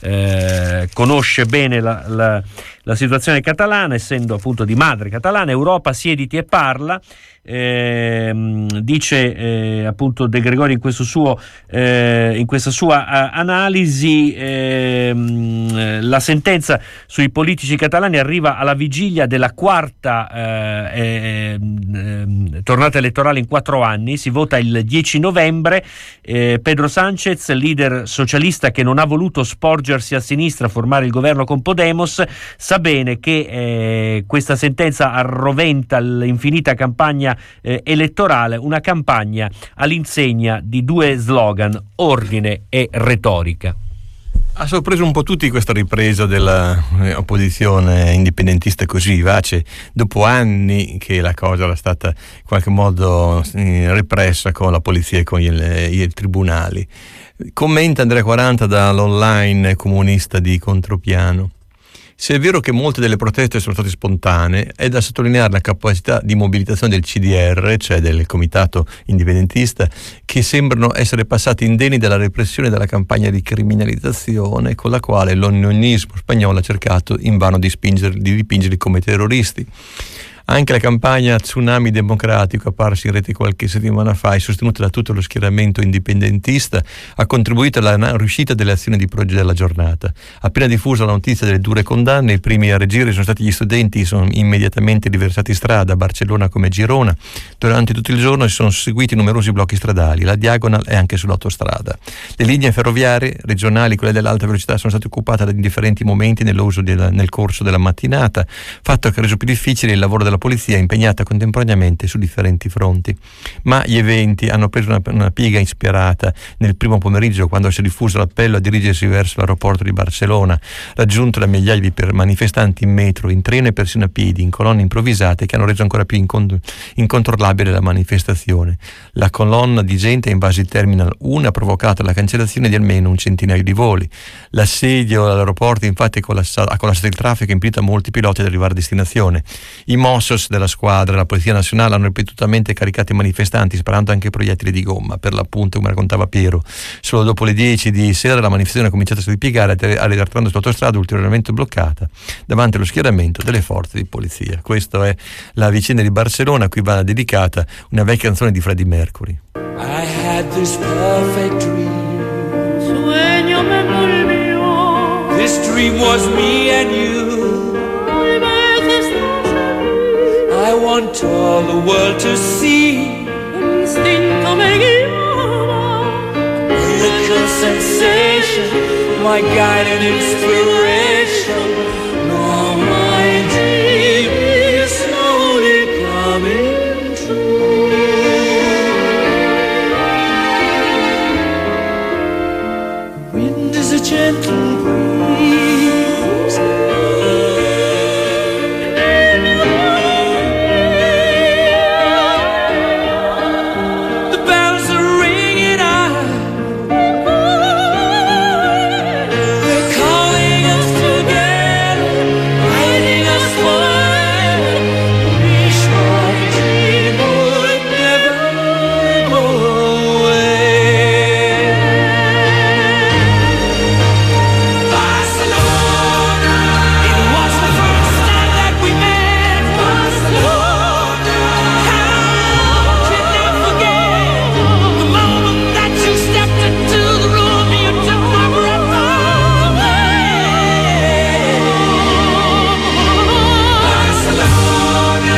uh, conosce bene la, la, la situazione catalana, essendo appunto di madre catalana. Europa, siediti e parla. Eh, dice eh, appunto De Gregorio in questo suo eh, in questa sua uh, analisi, eh, la sentenza sui politici catalani arriva alla vigilia della quarta eh, eh, eh, tornata elettorale in quattro anni. Si vota il dieci novembre. eh, Pedro Sánchez, leader socialista che non ha voluto sporgersi a sinistra, formare il governo con Podemos, sa bene che eh, questa sentenza arroventa l'infinita campagna Eh, elettorale, una campagna all'insegna di due slogan: ordine e retorica. Ha sorpreso un po' tutti questa ripresa dell'opposizione indipendentista così vivace, dopo anni che la cosa era stata in qualche modo repressa con la polizia e con i, i tribunali. Commenta Andrea quaranta dall'online comunista di Contropiano. Se è vero che molte delle proteste sono state spontanee, è da sottolineare la capacità di mobilitazione del C D R, cioè del comitato indipendentista, che sembrano essere passati indenni dalla repressione e dalla campagna di criminalizzazione con la quale l'unionismo spagnolo ha cercato invano di, spingere, di dipingerli come terroristi. Anche la campagna Tsunami Democratico, apparsa in rete qualche settimana fa e sostenuta da tutto lo schieramento indipendentista, ha contribuito alla riuscita delle azioni di progetto della giornata. Appena diffusa la notizia delle dure condanne, i primi a reagire sono stati gli studenti, che sono immediatamente riversati in strada a Barcellona come Girona. Durante tutto il giorno si sono seguiti numerosi blocchi stradali, la Diagonal e anche sull'autostrada. Le linee ferroviarie regionali, quelle dell'alta velocità, sono state occupate da differenti momenti nell'uso della, nel corso della mattinata, fatto che ha reso più difficile il lavoro della polizia impegnata contemporaneamente su differenti fronti. Ma gli eventi hanno preso una, una piega ispirata nel primo pomeriggio, quando si è diffuso l'appello a dirigersi verso l'aeroporto di Barcellona, raggiunto da migliaia di manifestanti in metro, in treno e persino a piedi, in colonne improvvisate che hanno reso ancora più incont- incontrollabile la manifestazione. La colonna di gente in base al Terminal uno ha provocato la cancellazione di almeno un centinaio di voli. L'assedio all'aeroporto infatti ha collassato il traffico e impedito a molti piloti ad arrivare a destinazione. I Mos commandos della squadra della Polizia Nazionale hanno ripetutamente caricato i manifestanti, sparando anche proiettili di gomma. Per l'appunto, come raccontava Piero, solo dopo le dieci di sera la manifestazione ha cominciato a ripiegare, arrivando sull'autostrada ulteriormente bloccata davanti allo schieramento delle forze di polizia. Questa è la vicenda di Barcellona, a cui va dedicata una vecchia canzone di Freddie Mercury. I had this perfect dream. Sueño me volvió. This dream was me and you. Hay veces no sé. I want all the world to see. Un instinto me guiaba. Miracle sensation, my guide and inspiration. Now my dream is slowly coming true. Wind is a gentle breeze. The bells are ringing out. They're calling us together, guiding us forever. Wish my dream would never go away. Barcelona, it was the first time that we met. Barcelona, how can I forget the moment that you stepped into the room? You took my breath away. Barcelona,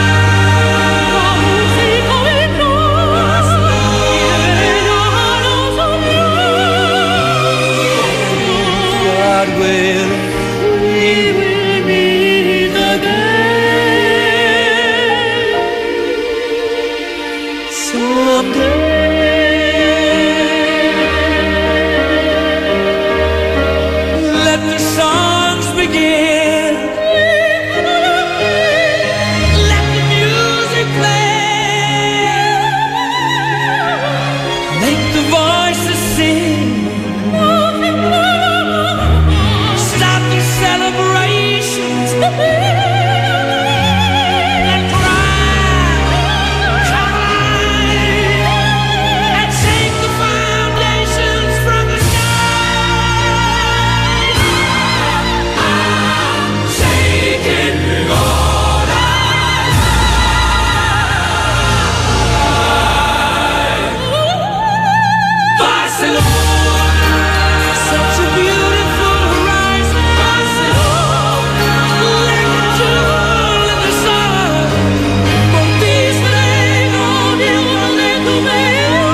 God will, we will meet again someday. Let the songs begin. Let the music play. Make the voices sing. Start the celebrations and cry, cry, and shake the foundations from the sky. I'm shaking all I. Barcelona, such a beautiful horizon. Barcelona, like a jewel in the sun. Conquístale con el oro de tu pelo.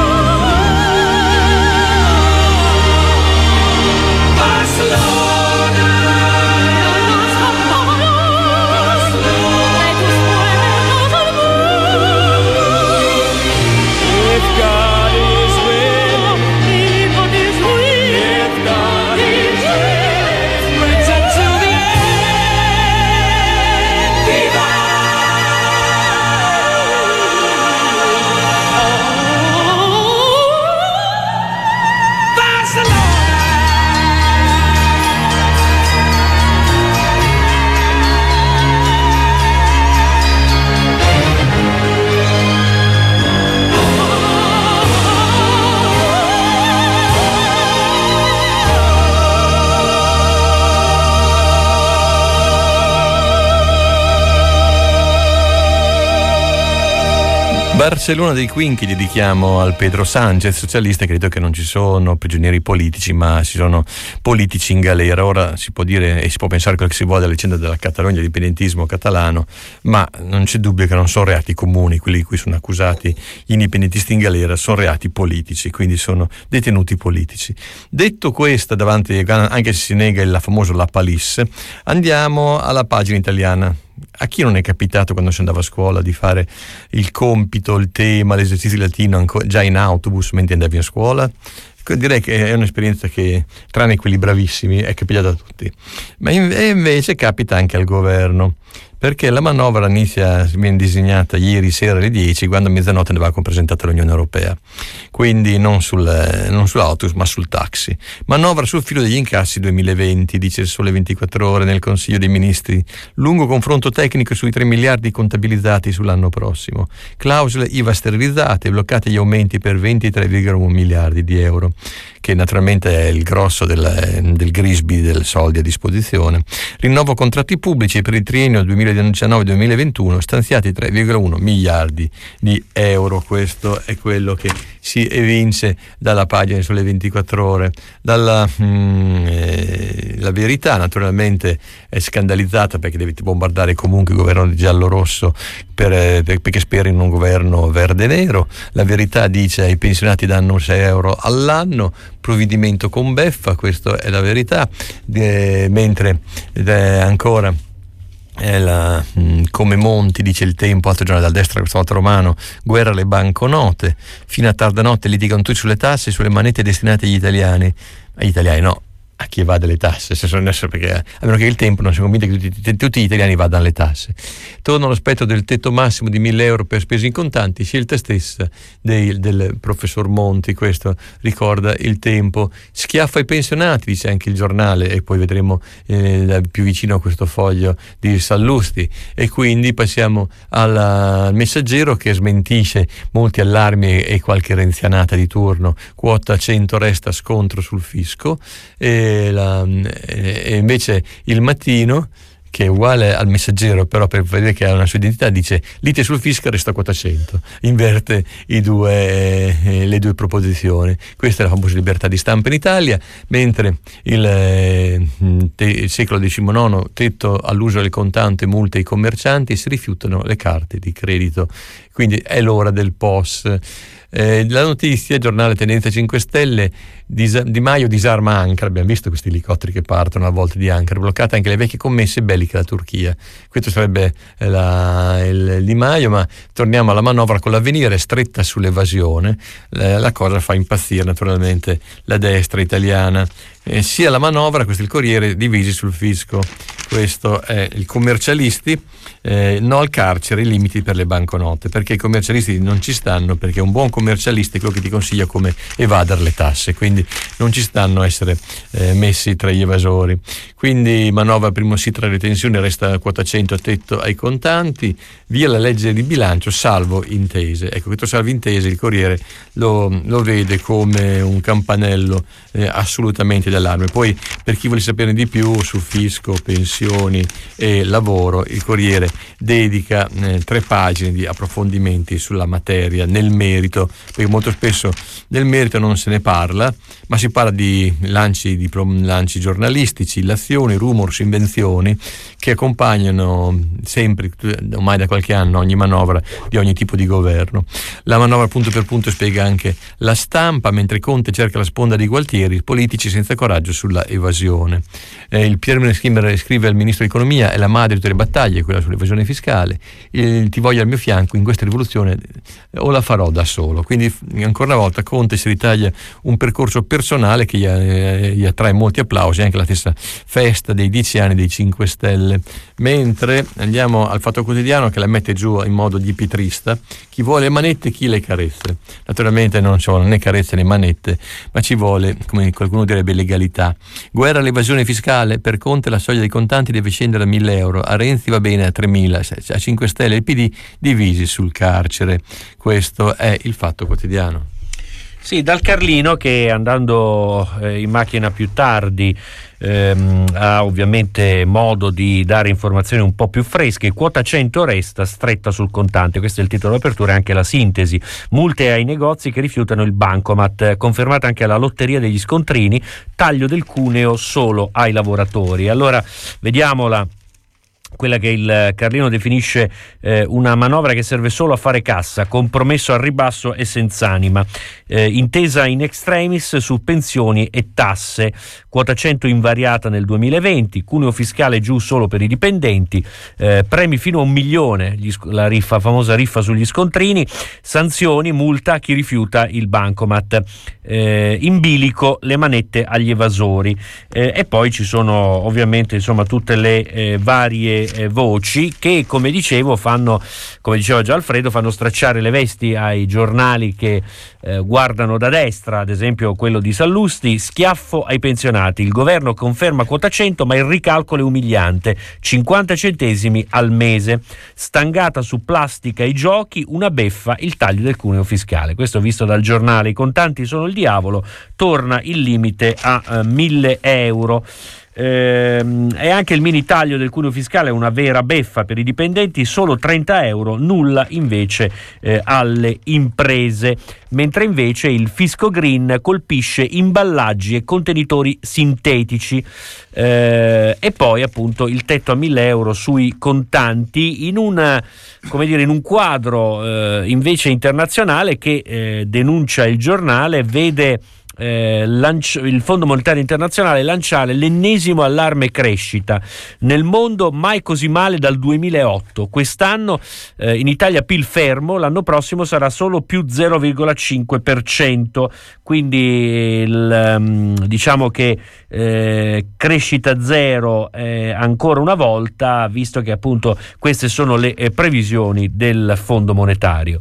Barcelona, los amores de tus pueblos al mundo. If God is with me, if God is with me, friends until the end. Viva! Barcellona dei Queen, che dedichiamo al Pedro Sánchez, socialista. Credo che non ci sono prigionieri politici, ma ci sono politici in galera. Ora si può dire e si può pensare quello che si vuole della vicenda della Catalogna, dell'indipendentismo catalano, ma non c'è dubbio che non sono reati comuni quelli di cui sono accusati gli indipendentisti in galera, sono reati politici, quindi sono detenuti politici. Detto questo, davanti, anche se si nega il famoso La Palisse, andiamo alla pagina italiana. A chi non è capitato, quando si andava a scuola, di fare il compito, il tema, l'esercizio di latino già in autobus mentre andavi a scuola? Direi che è un'esperienza che, tranne quelli bravissimi, è capitata a tutti. Ma invece capita anche al governo. perché la manovra inizia, viene disegnata ieri sera alle dieci, quando a mezzanotte ne va presentata l'Unione Europea, quindi non sul, non sull'autobus ma sul taxi. Manovra sul filo degli incassi duemilaventi, dice il Sole ventiquattro Ore nel Consiglio dei Ministri, lungo confronto tecnico sui tre miliardi contabilizzati sull'anno prossimo, clausole I V A sterilizzate, bloccati gli aumenti per ventitré virgola uno miliardi di euro, che naturalmente è il grosso del, del Grisby del soldi a disposizione. Rinnovo contratti pubblici per il triennio duemiladiciannove duemilaventuno, stanziati tre virgola uno miliardi di euro. Questo è quello che si evince dalla pagina sulle ventiquattro Ore. Dalla mm, eh, la Verità naturalmente è scandalizzata perché deve bombardare comunque il governo di giallo-rosso per, per, perché spera in un governo verde-nero. La Verità dice ai pensionati danno sei euro all'anno, provvedimento con beffa, questo è la Verità, eh, mentre eh, ancora è la, mh, come Monti, dice Il Tempo, altro giornale dal destra, questo altro romano, guerra alle banconote, fino a tarda notte litigano tutti sulle tasse e sulle monete destinate agli italiani, agli italiani no, a chi evade le tasse, se sono adesso perché, a meno che il Tempo non sia convinto che tutti, tutti gli italiani vadano le tasse. Torna allo spettro del tetto massimo di mille euro per spese in contanti, scelta stessa dei, del professor Monti, questo ricorda Il Tempo. Schiaffa ai pensionati, dice anche il giornale, e poi vedremo eh, più vicino a questo foglio di Sallusti. E quindi passiamo alla, al Messaggero, che smentisce molti allarmi e qualche renzianata di turno. Quota cento resta, scontro sul fisco. E La, e invece Il Mattino, che è uguale al Messaggero, però per vedere che ha una sua identità, dice lite sul fisco, resta quota cento, inverte i due, eh, le due proposizioni. Questa è la famosa libertà di stampa in Italia, mentre il, eh, te, il secolo diciannove, tetto all'uso del contante, multe ai commercianti, si rifiutano le carte di credito, quindi è l'ora del P O S. Eh, la notizia, giornale Tendenza cinque Stelle, Di, Di Maio disarma Ankara, abbiamo visto questi elicotteri che partono a volte di Ankara, bloccate anche le vecchie commesse belliche alla Turchia. Questo sarebbe la, il, il Di Maio, ma torniamo alla manovra con l'Avvenire, stretta sull'evasione. La, la cosa fa impazzire naturalmente la destra italiana. Eh, sia la manovra, questo è il Corriere, divisi sul fisco. Questo è il Commercialisti, eh, no al carcere, i limiti per le banconote, perché i commercialisti non ci stanno, perché un buon commercialista è quello che ti consiglia come evadere le tasse, quindi non ci stanno a essere eh, messi tra gli evasori. Quindi manovra primo sì tra le tensioni, resta quota cento a tetto ai contanti, via la legge di bilancio salvo intese. Ecco, questo salvo intese il Corriere lo, lo vede come un campanello eh, assolutamente d'allarme. Poi per chi vuole sapere di più su fisco, pensioni e lavoro, il Corriere dedica eh, tre pagine di approfondimenti sulla materia, nel merito, perché molto spesso nel merito non se ne parla, ma si parla di lanci, di lanci giornalistici, illazioni, rumors, invenzioni che accompagnano sempre, ormai da qualche anno, ogni manovra di ogni tipo di governo. La manovra punto per punto spiega anche la stampa, mentre Conte cerca la sponda di Gualtieri, politici senza coraggio sulla evasione. Eh, il Pierre Scrive scrive al ministro dell'economia: è la madre di tutte le battaglie, quella sull'evasione fiscale. Il, ti voglio al mio fianco in questa rivoluzione o la farò da solo. Quindi ancora una volta Conte si ritaglia un percorso personale che gli, eh, gli attrae molti applausi, anche la stessa festa dei dieci anni dei cinque Stelle. Mentre andiamo al Fatto Quotidiano, che la mette giù in modo di pietrista: chi vuole manette, chi le carezze. Naturalmente non ci vogliono né carezze né manette, ma ci vuole, come qualcuno direbbe, legalità. Guerra all'evasione fiscale, per Conte la soglia dei contanti deve scendere a mille euro, a Renzi va bene a tremila, a cinque Stelle e il P D divisi sul carcere. Questo è il Fatto Quotidiano. Sì, dal Carlino, che andando eh, in macchina più tardi ehm, ha ovviamente modo di dare informazioni un po' più fresche. Quota cento resta, stretta sul contante. Questo è il titolo d'apertura e anche la sintesi. Multe ai negozi che rifiutano il bancomat, confermata anche la lotteria degli scontrini, taglio del cuneo solo ai lavoratori. Allora vediamola, quella che il Carlino definisce eh, una manovra che serve solo a fare cassa, compromesso al ribasso e senz'anima, eh, intesa in extremis su pensioni e tasse, quota cento invariata nel duemilaventi, cuneo fiscale giù solo per i dipendenti, eh, premi fino a un milione, gli, la riffa, famosa riffa sugli scontrini, sanzioni, multa a chi rifiuta il bancomat, eh, in bilico le manette agli evasori, eh, e poi ci sono ovviamente insomma tutte le eh, varie tante eh, voci che, come dicevo, fanno, come diceva già Alfredo, fanno stracciare le vesti ai giornali che eh, guardano da destra, ad esempio quello di Sallusti. Schiaffo ai pensionati, il governo conferma quota cento ma il ricalcolo è umiliante, cinquanta centesimi al mese. Stangata su plastica e giochi, una beffa il taglio del cuneo fiscale. Questo visto dal giornale. I contanti sono il diavolo, torna il limite a eh, mille euro. Ehm, e anche il mini taglio del cuneo fiscale è una vera beffa per i dipendenti, solo trenta euro, nulla invece eh, alle imprese, mentre invece il fisco green colpisce imballaggi e contenitori sintetici. Eh, e poi appunto il tetto a mille euro sui contanti in un, come dire, in un quadro eh, invece internazionale che eh, denuncia il giornale, vede Eh, lanci- il Fondo Monetario Internazionale lanciare l'ennesimo allarme crescita nel mondo, mai così male dal duemilaotto. Quest'anno eh, in Italia P I L fermo, l'anno prossimo sarà solo più zero virgola cinque per cento, quindi il, um, diciamo che eh, crescita zero eh, ancora una volta, visto che appunto queste sono le eh, previsioni del Fondo Monetario.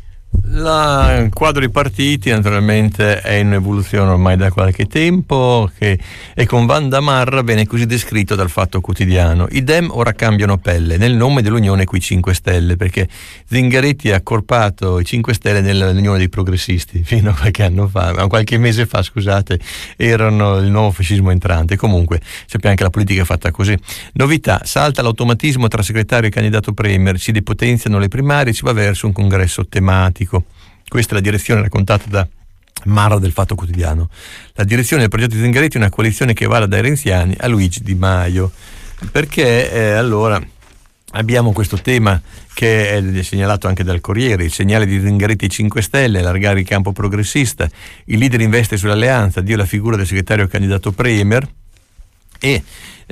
Il quadro dei partiti naturalmente è in evoluzione ormai da qualche tempo, che è con Vanda Marra viene così descritto dal Fatto Quotidiano. I Dem ora cambiano pelle nel nome dell'unione coi cinque Stelle, perché Zingaretti ha accorpato i cinque Stelle nell'unione dei progressisti fino a qualche anno fa, qualche mese fa scusate, erano il nuovo fascismo entrante. Comunque sappiamo che la politica è fatta così. Novità: salta l'automatismo tra segretario e candidato premier, si depotenziano le primarie, si va verso un congresso tematico. Questa è la direzione raccontata da Marra del Fatto Quotidiano. La direzione del progetto di Zingaretti è una coalizione che vada dai renziani a Luigi Di Maio, perché eh, allora abbiamo questo tema che è segnalato anche dal Corriere, il segnale di Zingaretti ai cinque Stelle, allargare il campo progressista, il leader investe sull'alleanza, Dio la figura del segretario candidato premier, e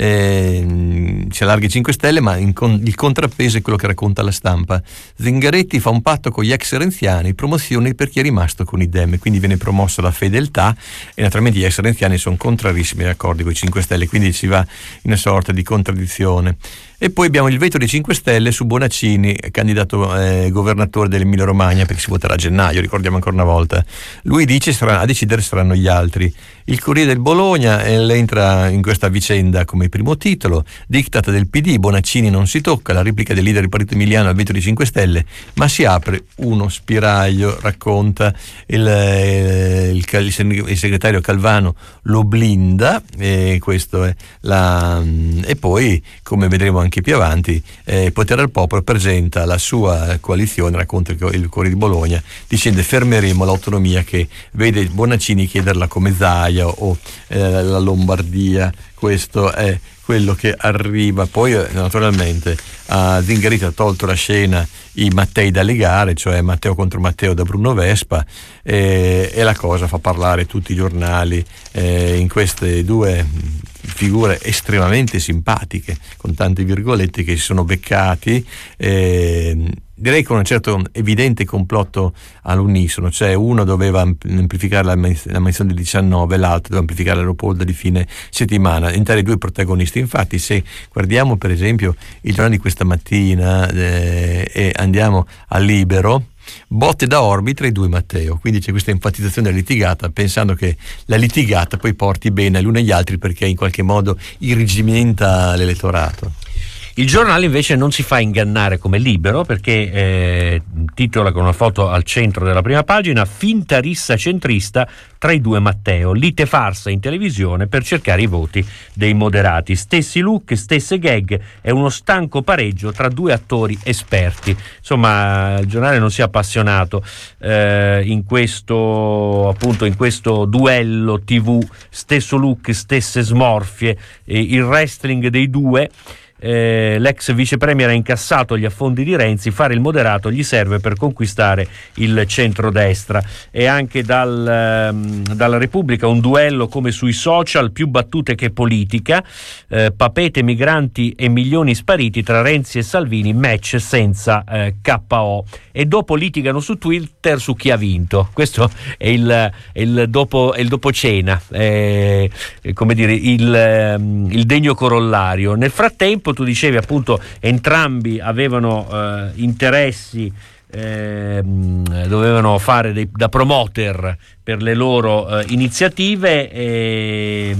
eh, si allarga i cinque Stelle, ma in con, il contrappeso è quello che racconta la Stampa. Zingaretti fa un patto con gli ex renziani, promozioni per chi è rimasto con i Dem, quindi viene promossa la fedeltà, e naturalmente gli ex renziani sono contrarissimi agli accordi con i cinque Stelle, quindi si va in una sorta di contraddizione. E poi abbiamo il veto dei cinque Stelle su Bonaccini, candidato eh, governatore dell'Emilia Romagna, perché si voterà a gennaio, ricordiamo ancora una volta. Lui dice sarà, a decidere saranno gli altri. Il Corriere del Bologna eh, entra in questa vicenda come primo titolo, diktat del P D, Bonaccini non si tocca, la replica del leader del partito emiliano al veto dei cinque Stelle, ma si apre uno spiraglio, racconta il, eh, il, il, il segretario Calvano lo blinda, e questo è la, e poi come vedremo anche più avanti, eh, Potere al Popolo presenta la sua coalizione, racconta il, il Corriere di Bologna, dicendo fermeremo l'autonomia, che vede Bonaccini chiederla come Zaia o eh, la Lombardia. Questo è quello che arriva. Poi naturalmente a Zingaretti ha tolto la scena i Mattei da legare, cioè Matteo contro Matteo da Bruno Vespa, e, e la cosa fa parlare tutti i giornali eh, in queste due figure estremamente simpatiche, con tante virgolette, che si sono beccati, eh, direi con un certo evidente complotto all'unisono, cioè uno doveva amplificare la mansione del diciannove, l'altro doveva amplificare l'aeroporto di fine settimana, entrare i due protagonisti. Infatti se guardiamo per esempio il giornale di questa mattina eh, e andiamo al Libero, botte da orbi tra i due Matteo, quindi c'è questa enfatizzazione della litigata, pensando che la litigata poi porti bene agli uni e agli altri, perché in qualche modo irrigimenta l'elettorato. Il giornale invece non si fa ingannare come Libero, perché eh, titola con una foto al centro della prima pagina: finta rissa centrista tra i due Matteo, lite farsa in televisione per cercare i voti dei moderati, stessi look, stesse gag, è uno stanco pareggio tra due attori esperti. Insomma, il giornale non si è appassionato eh, in questo appunto in questo duello tivù, stesso look, stesse smorfie, eh, il wrestling dei due. Eh, l'ex vice premier ha incassato gli affondi di Renzi, fare il moderato gli serve per conquistare il centrodestra. E anche dal, ehm, dalla Repubblica un duello come sui social, più battute che politica, eh, papete, migranti e milioni spariti tra Renzi e Salvini, match senza eh, K O, e dopo litigano su Twitter su chi ha vinto. Questo è il, è il, dopo, è il dopo cena, è, è come dire il, il degno corollario. Nel frattempo gruppo. Tu dicevi appunto entrambi avevano eh, interessi, eh, dovevano fare dei, da promoter per le loro eh, iniziative, e,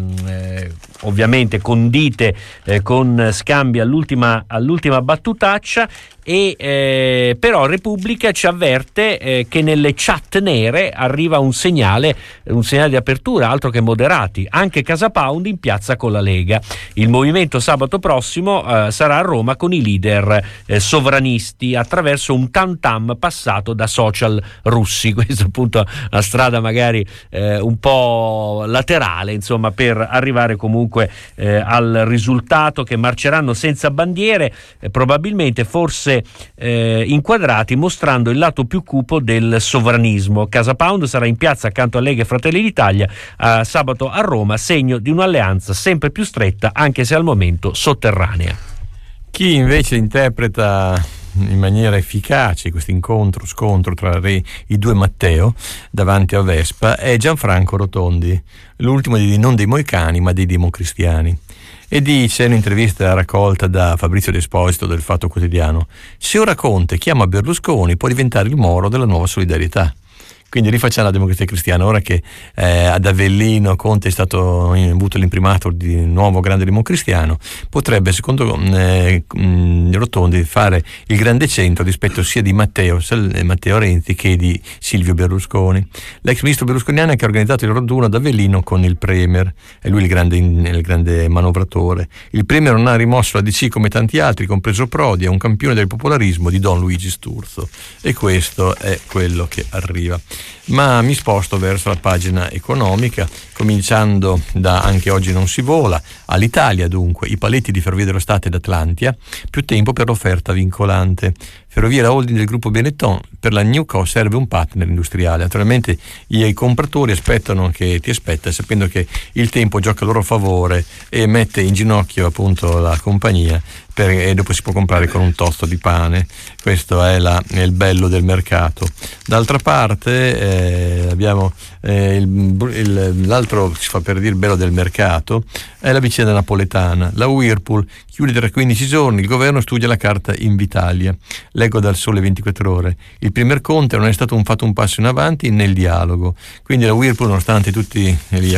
eh, ovviamente condite eh, con scambi all'ultima, all'ultima battutaccia. E eh, però Repubblica ci avverte eh, che nelle chat nere arriva un segnale, un segnale di apertura, altro che moderati. Anche Casa Pound in piazza con la Lega. Il movimento sabato prossimo eh, sarà a Roma con i leader eh, sovranisti attraverso un tam tam passato da social russi. Questa è appunto la strada magari eh, un po' laterale, insomma, per arrivare comunque eh, al risultato, che marceranno senza bandiere, eh, probabilmente forse Eh, inquadrati, mostrando il lato più cupo del sovranismo. Casa Pound sarà in piazza accanto a Lega e Fratelli d'Italia eh, sabato a Roma, segno di un'alleanza sempre più stretta, anche se al momento sotterranea. Chi invece interpreta in maniera efficace questo incontro, scontro tra re, i due Matteo davanti a Vespa è Gianfranco Rotondi, l'ultimo di, non dei Moicani ma dei democristiani. E dice in un'intervista raccolta da Fabrizio D'Esposito del Fatto Quotidiano: se ora Conte chiama Berlusconi può diventare il Moro della nuova solidarietà. Quindi rifacciamo la Democrazia Cristiana. Ora che eh, ad Avellino Conte è stato in, avuto l'imprimato di nuovo grande democristiano, potrebbe secondo eh, Rotondi fare il grande centro rispetto sia di Matteo, Matteo Renzi che di Silvio Berlusconi. L'ex ministro berlusconiano che ha organizzato il raduno ad Avellino con il Premier, è lui il grande, il grande manovratore. Il Premier non ha rimosso la D C come tanti altri, compreso Prodi, è un campione del popolarismo di Don Luigi Sturzo, e questo è quello che arriva. Ma mi sposto verso la pagina economica, cominciando da Anche oggi non si vola. All'Italia dunque, i paletti di Ferrovie dello Stato ed Atlantia, più tempo per l'offerta vincolante. Ferrovie la holding del gruppo Benetton, per la Newco serve un partner industriale. Naturalmente i compratori aspettano che ti aspetta, sapendo che il tempo gioca a loro favore e mette in ginocchio appunto la compagnia, per, e dopo si può comprare con un tosto di pane. Questo è, la, è il bello del mercato. D'altra parte eh, abbiamo eh, il, il, l'altro, si fa per dire, bello del mercato è la vicenda napoletana. La Whirlpool chiude tra quindici giorni, il governo studia la carta Invitalia. Leggo dal Sole ventiquattro Ore. Il Premier Conte non è stato un, fatto un passo in avanti nel dialogo. Quindi la Whirlpool, nonostante tutti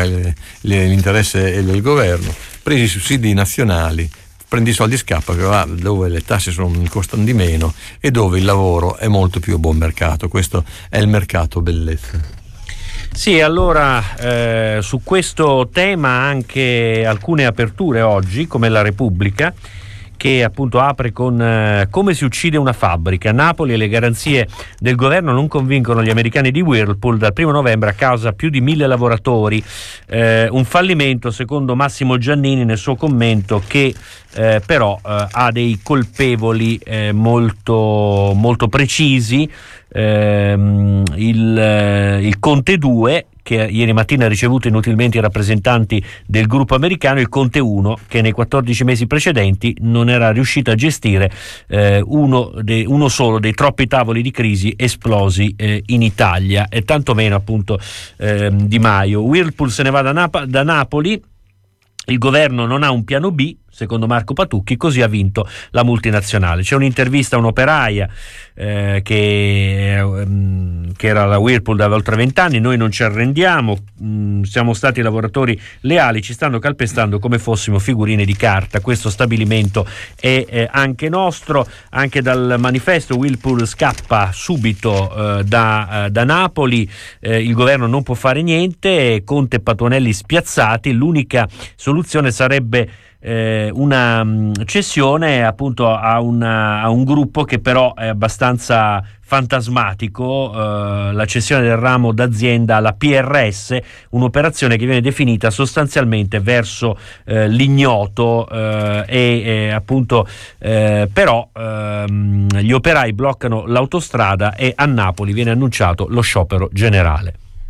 l'interesse del governo, presi i sussidi nazionali, prendi i soldi e scappa, che va dove le tasse sono, costano di meno e dove il lavoro è molto più a buon mercato. Questo è il mercato bellezza. Sì, allora eh, su questo tema anche alcune aperture oggi, come la Repubblica, che appunto apre con eh, come si uccide una fabbrica. Napoli e le garanzie del governo non convincono gli americani di Whirlpool, dal primo novembre a causa più di mille lavoratori. Eh, un fallimento secondo Massimo Giannini nel suo commento, che eh, però eh, ha dei colpevoli eh, molto, molto precisi. Eh, il, eh, il Conte due, che ieri mattina ha ricevuto inutilmente i rappresentanti del gruppo americano, il Conte uno, che nei quattordici mesi precedenti non era riuscito a gestire eh, uno, de, uno solo dei troppi tavoli di crisi esplosi eh, in Italia, e tantomeno appunto eh, Di Maio. Whirlpool se ne va da, Nap- da Napoli, il governo non ha un piano B, secondo Marco Patucchi, così ha vinto la multinazionale. C'è un'intervista a un'operaia eh, che, ehm, che era la Whirlpool da oltre vent'anni. Noi non ci arrendiamo, mh, siamo stati lavoratori leali, ci stanno calpestando come fossimo figurine di carta. Questo stabilimento è eh, anche nostro. Anche dal manifesto, Whirlpool scappa subito eh, da, eh, da Napoli, eh, il governo non può fare niente, Conte e Patuanelli spiazzati, l'unica soluzione sarebbe Eh, una mh, cessione appunto a, una, a un gruppo che però è abbastanza fantasmatico, eh, la cessione del ramo d'azienda alla P R S, un'operazione che viene definita sostanzialmente verso eh, l'ignoto eh, e eh, appunto eh, però ehm, gli operai bloccano l'autostrada e a Napoli viene annunciato lo sciopero generale.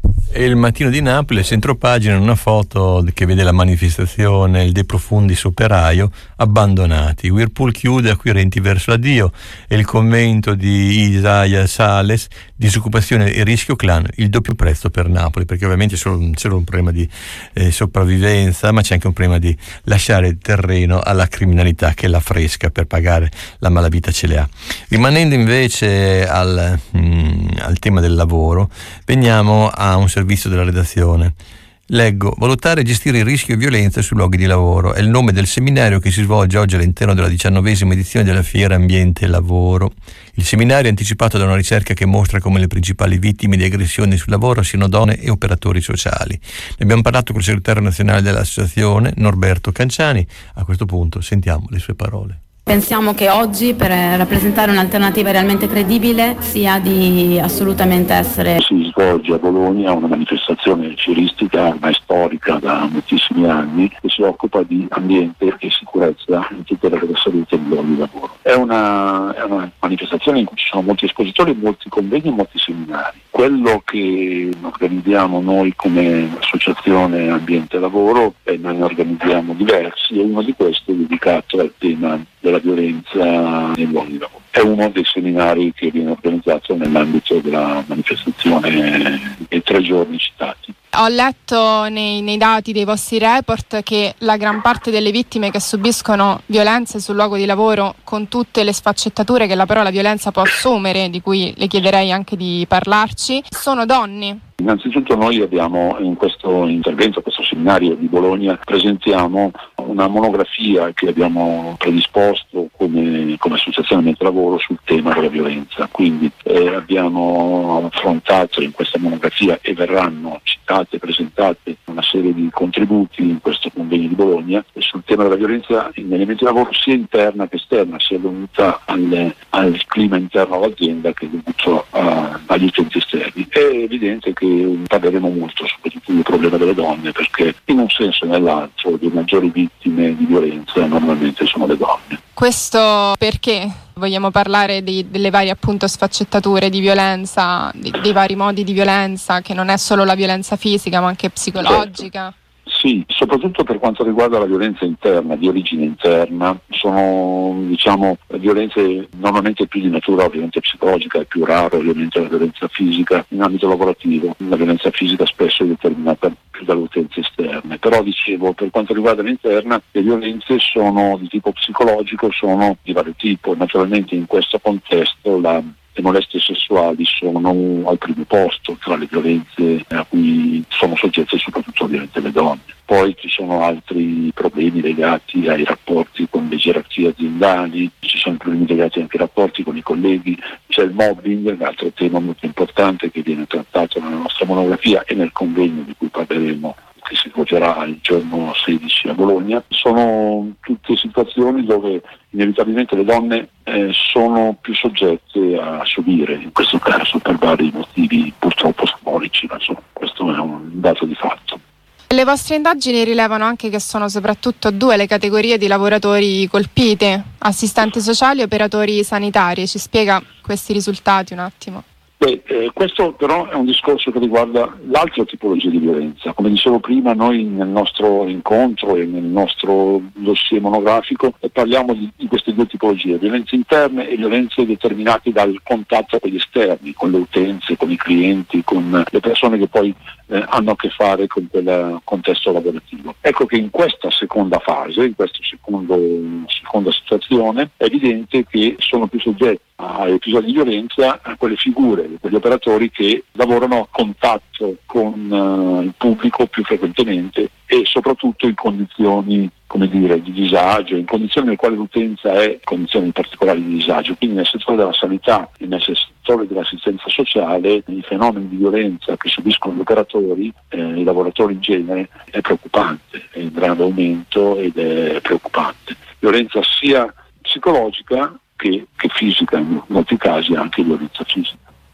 E il Mattino di Napoli, il centropagina, una foto che vede la manifestazione, il De Profundis operaio, abbandonati. Whirlpool chiude, acquirenti verso l'addio. E il commento di Isaiah Sales, disoccupazione e rischio clan, il doppio prezzo per Napoli, perché ovviamente c'è solo, c'è solo un problema di eh, sopravvivenza, ma c'è anche un problema di lasciare il terreno alla criminalità che la fresca per pagare la malavita ce le ha. Rimanendo invece al, mm, al tema del lavoro, veniamo a un servizio della redazione. Leggo: valutare e gestire il rischio e violenza sui luoghi di lavoro è il nome del seminario che si svolge oggi all'interno della diciannovesima edizione della Fiera Ambiente e Lavoro. Il seminario è anticipato da una ricerca che mostra come le principali vittime di aggressioni sul lavoro siano donne e operatori sociali. Ne abbiamo parlato col segretario nazionale dell'associazione, Norberto Canciani. A questo punto sentiamo le sue parole. Pensiamo che oggi, per rappresentare un'alternativa realmente credibile, sia di assolutamente essere... Si svolge a Bologna una manifestazione fieristica ormai storica da moltissimi anni che si occupa di ambiente e sicurezza in tutela della salute e del luogo di lavoro. È una, è una manifestazione in cui ci sono molti espositori, molti convegni e molti seminari. Quello che organizziamo noi come associazione Ambiente e Lavoro, e noi ne organizziamo diversi, e uno di questi è dedicato al tema della violenza nei luoghi di lavoro. È uno dei seminari che viene organizzato nell'ambito della manifestazione dei tre giorni citati. Ho letto nei, nei dati dei vostri report che la gran parte delle vittime che subiscono violenze sul luogo di lavoro, con tutte le sfaccettature che la parola violenza può assumere, di cui le chiederei anche di parlarci, sono donne. Innanzitutto noi abbiamo in questo intervento, questo seminario di Bologna, presentiamo una monografia che abbiamo predisposto come, come associazione Ambiente e Lavoro sul tema della violenza. Quindi eh, abbiamo affrontato in questa monografia, e verranno citate e presentate una serie di contributi in questo convegno di Bologna sul tema della violenza negli ambienti di lavoro, sia interna che esterna, sia dovuta al, al clima interno all'azienda che dovuto a, agli utenti esterni. È evidente che parleremo molto soprattutto del problema delle donne, perché in un senso e nell'altro le maggiori vittime di violenza normalmente sono le donne. Questo perché vogliamo parlare di, delle varie appunto sfaccettature di violenza, di, dei vari modi di violenza, che non è solo la violenza fisica ma anche psicologica. Certo. Sì, soprattutto per quanto riguarda la violenza interna, di origine interna, sono diciamo violenze normalmente più di natura ovviamente psicologica, è più raro ovviamente la violenza fisica in ambito lavorativo. La violenza fisica spesso è determinata più dalle utenze esterne, però dicevo, per quanto riguarda l'interna, le violenze sono di tipo psicologico, sono di vario tipo, e naturalmente in questo contesto la le molestie sessuali sono al primo posto tra le violenze a cui sono soggette soprattutto ovviamente le donne. Poi ci sono altri problemi legati ai rapporti con le gerarchie aziendali, ci sono problemi legati anche ai rapporti con i colleghi, c'è il mobbing, un altro tema molto importante che viene trattato nella nostra monografia e nel convegno di cui parleremo, che si svolgerà il giorno sedici a Bologna. Sono tutte situazioni dove inevitabilmente le donne eh, sono più soggette a subire, in questo caso per vari motivi purtroppo storici, ma insomma questo è un dato di fatto. Le vostre indagini rilevano anche che sono soprattutto due le categorie di lavoratori colpite, assistenti sociali e operatori sanitari. Ci spiega questi risultati un attimo? Beh, eh, questo però è un discorso che riguarda l'altra tipologia di violenza. Come dicevo prima, noi nel nostro incontro e nel nostro dossier monografico eh, parliamo di, di queste due tipologie, violenze interne e violenze determinate dal contatto con gli esterni, con le utenze, con i clienti, con le persone che poi eh, hanno a che fare con quel contesto lavorativo. Ecco che in questa seconda fase, in questa secondo, seconda situazione, è evidente che sono più soggetti a episodi di violenza a quelle figure, quegli operatori che lavorano a contatto con uh, il pubblico più frequentemente e soprattutto in condizioni, come dire, di disagio, in condizioni nelle quali l'utenza è in condizioni particolari di disagio. Quindi nel settore della sanità e nel settore dell'assistenza sociale i fenomeni di violenza che subiscono gli operatori, eh, i lavoratori in genere, è preoccupante, è in grande aumento ed è preoccupante. Violenza sia psicologica che, che fisica, in molti casi anche violenza fisica.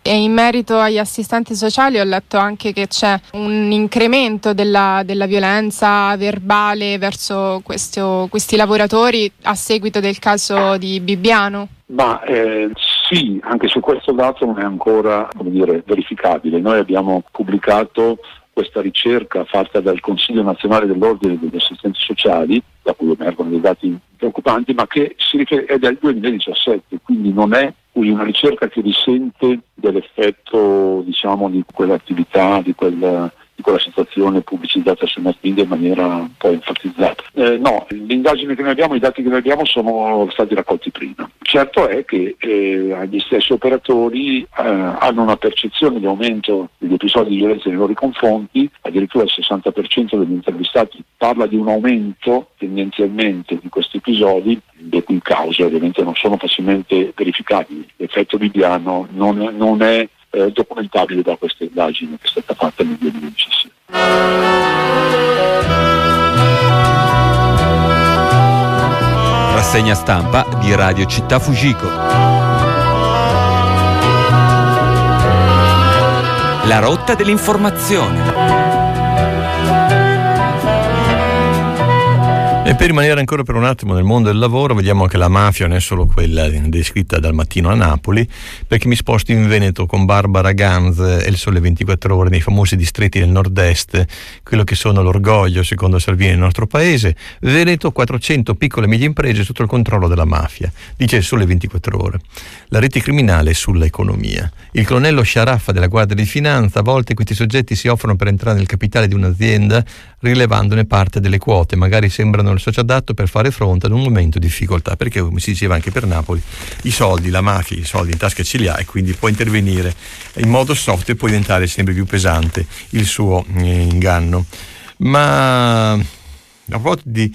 E in merito agli assistenti sociali ho letto anche che c'è un incremento della, della violenza verbale verso questo, questi lavoratori a seguito del caso di Bibbiano. Ma eh, sì, anche su questo dato non è ancora, come dire, verificabile. Noi abbiamo pubblicato questa ricerca fatta dal Consiglio Nazionale dell'Ordine degli Assistenti Sociali, da cui emergono dei dati preoccupanti, ma che si rifer- è del duemiladiciassette, quindi non è una ricerca che risente dell'effetto, diciamo, di quell'attività, di quella, di quella situazione pubblicizzata sui mass media in maniera un po' enfatizzata. Eh, no, l'indagine che noi abbiamo, i dati che noi abbiamo sono stati raccolti prima. Certo è che eh, gli stessi operatori eh, hanno una percezione di aumento degli episodi di violenza nei loro confronti, addirittura il sessanta per cento degli intervistati parla di un aumento tendenzialmente di questi episodi, le cui cause ovviamente non sono facilmente verificabili. L'effetto Bibbiano non, non è eh, documentabile da questa indagine che è stata fatta nel duemiladiciassette. Rassegna stampa di Radio Città Fujiko. La rotta dell'informazione. E per rimanere ancora per un attimo nel mondo del lavoro, vediamo che la mafia non è solo quella descritta dal Mattino a Napoli, perché mi sposto in Veneto con Barbara Ganz e il Sole ventiquattro Ore nei famosi distretti del nord-est, quello che sono l'orgoglio secondo Salvini nel nostro paese. Veneto, quattrocento piccole e medie imprese sotto il controllo della mafia, dice il Sole ventiquattro Ore. La rete criminale sull'economia. Il colonnello Sciaraffa della Guardia di Finanza: a volte questi soggetti si offrono per entrare nel capitale di un'azienda rilevandone parte delle quote, magari sembrano il socio adatto per fare fronte ad un momento di difficoltà, perché come si diceva anche per Napoli, i soldi, la mafia, i soldi in tasca ce li ha, e quindi può intervenire in modo soft e può diventare sempre più pesante il suo eh, inganno. Ma a proposito di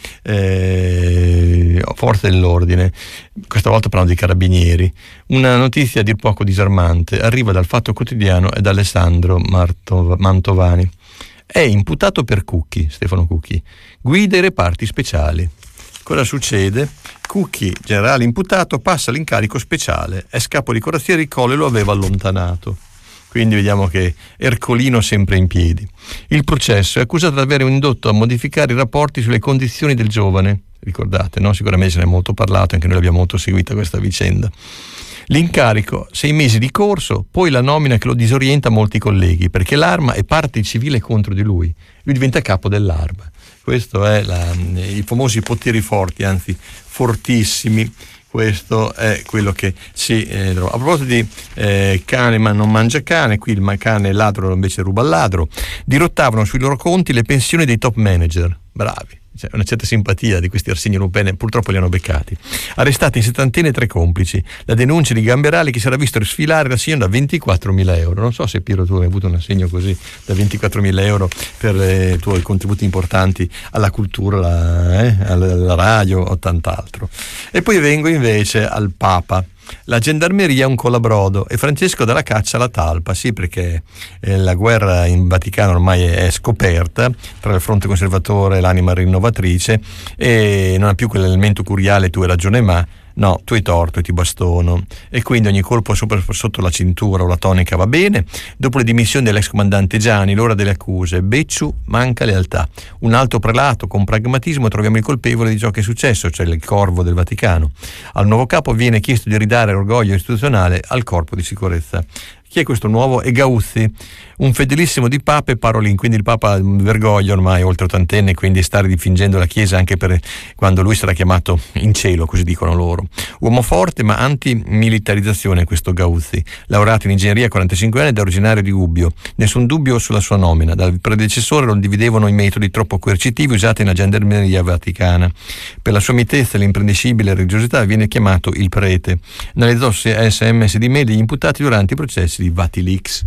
eh, forze dell'ordine, questa volta parlando di carabinieri, una notizia a dir poco disarmante arriva dal Fatto Quotidiano e da Alessandro Marto- Mantovani. È imputato per Cucchi, Stefano Cucchi, guida i reparti speciali. Cosa succede? Cucchi, generale imputato, passa l'incarico speciale, è capo di corazziere, il Colle lo aveva allontanato. Quindi vediamo che Ercolino sempre in piedi. Il processo: è accusato di aver indotto a modificare i rapporti sulle condizioni del giovane. Ricordate, no? Sicuramente se ne è molto parlato, anche noi l'abbiamo molto seguita questa vicenda. L'incarico, sei mesi di corso, poi la nomina che lo disorienta molti colleghi, perché l'arma è parte civile contro di lui. Lui diventa capo dell'arma. Questo è la, i famosi poteri forti, anzi fortissimi. Questo è quello che si eh, trova. A proposito di eh, cane ma non mangia cane, qui il cane ladro invece ruba al ladro. Dirottavano sui loro conti le pensioni dei top manager. Bravi. C'è una certa simpatia di questi Arsenio Lupin, purtroppo li hanno beccati. Arrestati in settantina e tre complici. La denuncia di Gamberali, che si era visto sfilare l'assegno da ventiquattromila euro. Non so se Piero tu hai avuto un assegno così da ventiquattromila euro per eh, i tuoi contributi importanti alla cultura, alla, eh, alla radio o tant'altro. E poi vengo invece al Papa. La gendarmeria è un colabrodo e Francesco dà la caccia alla talpa, sì, perché eh, la guerra in Vaticano ormai è scoperta tra il fronte conservatore e l'anima rinnovatrice, e non ha più quell'elemento curiale tu hai ragione ma no, tu hai torto e ti bastono, e quindi ogni colpo sopra, sotto la cintura o la tonica va bene. Dopo le dimissioni dell'ex comandante Gianni, l'ora delle accuse: Becciu, manca lealtà. Un alto prelato, con pragmatismo troviamo il colpevole di ciò che è successo, cioè il Corvo del Vaticano. Al nuovo capo viene chiesto di ridare orgoglio istituzionale al corpo di sicurezza. Chi è questo nuovo? È Gauzzi, un fedelissimo di Papa e Parolin, quindi il Papa vergoglia ormai, oltre ottantenne, quindi stare difingendo la Chiesa anche per quando lui sarà chiamato in cielo, così dicono loro. Uomo forte ma anti-militarizzazione questo Gauzzi, laureato in ingegneria a quarantacinque anni ed originario di Gubbio. Nessun dubbio sulla sua nomina, dal predecessore non dividevano i metodi troppo coercitivi usati nella gendarmeria vaticana. Per la sua mitezza e l'imprendicibile religiosità viene chiamato il prete. Analizzò sms di mail degli imputati durante i processi di Vatilix.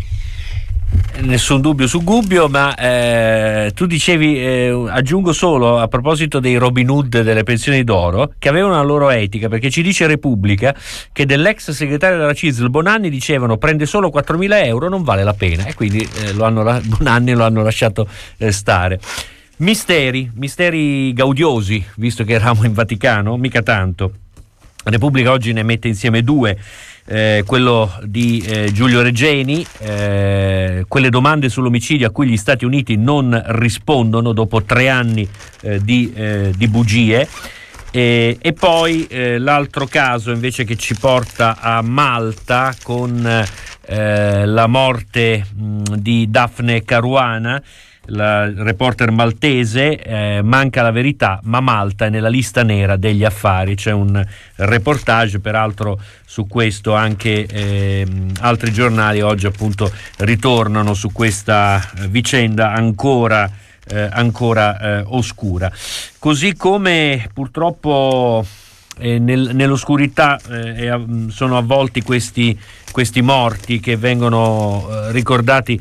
Nessun dubbio su Gubbio, ma eh, tu dicevi, eh, aggiungo solo a proposito dei Robin Hood delle pensioni d'oro, che avevano una loro etica, perché ci dice Repubblica che dell'ex segretario della C I S L Bonanni dicevano: prende solo quattromila euro, non vale la pena, e quindi eh, lo hanno, Bonanni lo hanno lasciato eh, stare. Misteri, misteri gaudiosi, visto che eravamo in Vaticano, mica tanto. Repubblica oggi ne mette insieme due. eh, quello di eh, Giulio Regeni, eh, quelle domande sull'omicidio a cui gli Stati Uniti non rispondono dopo tre anni eh, di, eh, di bugie. E, e poi eh, l'altro caso invece che ci porta a Malta con eh, la morte mh, di Daphne Caruana, la reporter maltese. Eh, manca la verità, ma Malta è nella lista nera degli affari. C'è un reportage, peraltro su questo anche eh, altri giornali oggi appunto ritornano su questa vicenda ancora Eh, ancora eh, oscura, così come purtroppo eh, nel, nell'oscurità eh, sono avvolti questi, questi morti che vengono eh, ricordati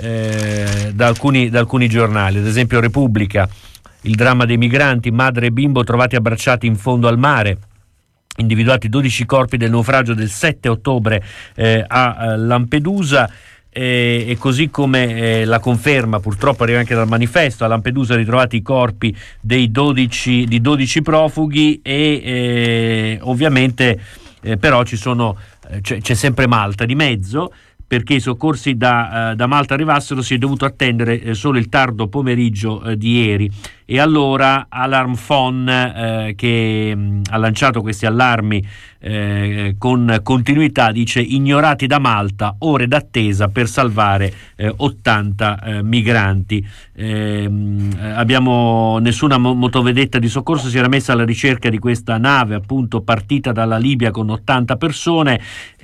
eh, da, alcuni, da alcuni giornali. Ad esempio Repubblica, il dramma dei migranti, madre e bimbo trovati abbracciati in fondo al mare. Individuati dodici corpi del naufragio del sette ottobre eh, a Lampedusa. E, e così come eh, la conferma purtroppo arriva anche dal manifesto, a Lampedusa ritrovati i corpi dei dodici, di dodici profughi e eh, ovviamente eh, però ci sono, eh, c'è, c'è sempre Malta di mezzo, perché i soccorsi da, uh, da Malta arrivassero si è dovuto attendere eh, solo il tardo pomeriggio eh, di ieri, e allora Alarm Phone eh, che mh, ha lanciato questi allarmi eh, con continuità dice: ignorati da Malta, ore d'attesa per salvare eh, ottanta eh, migranti. Eh, abbiamo nessuna mo- motovedetta di soccorso si era messa alla ricerca di questa nave appunto partita dalla Libia con ottanta persone,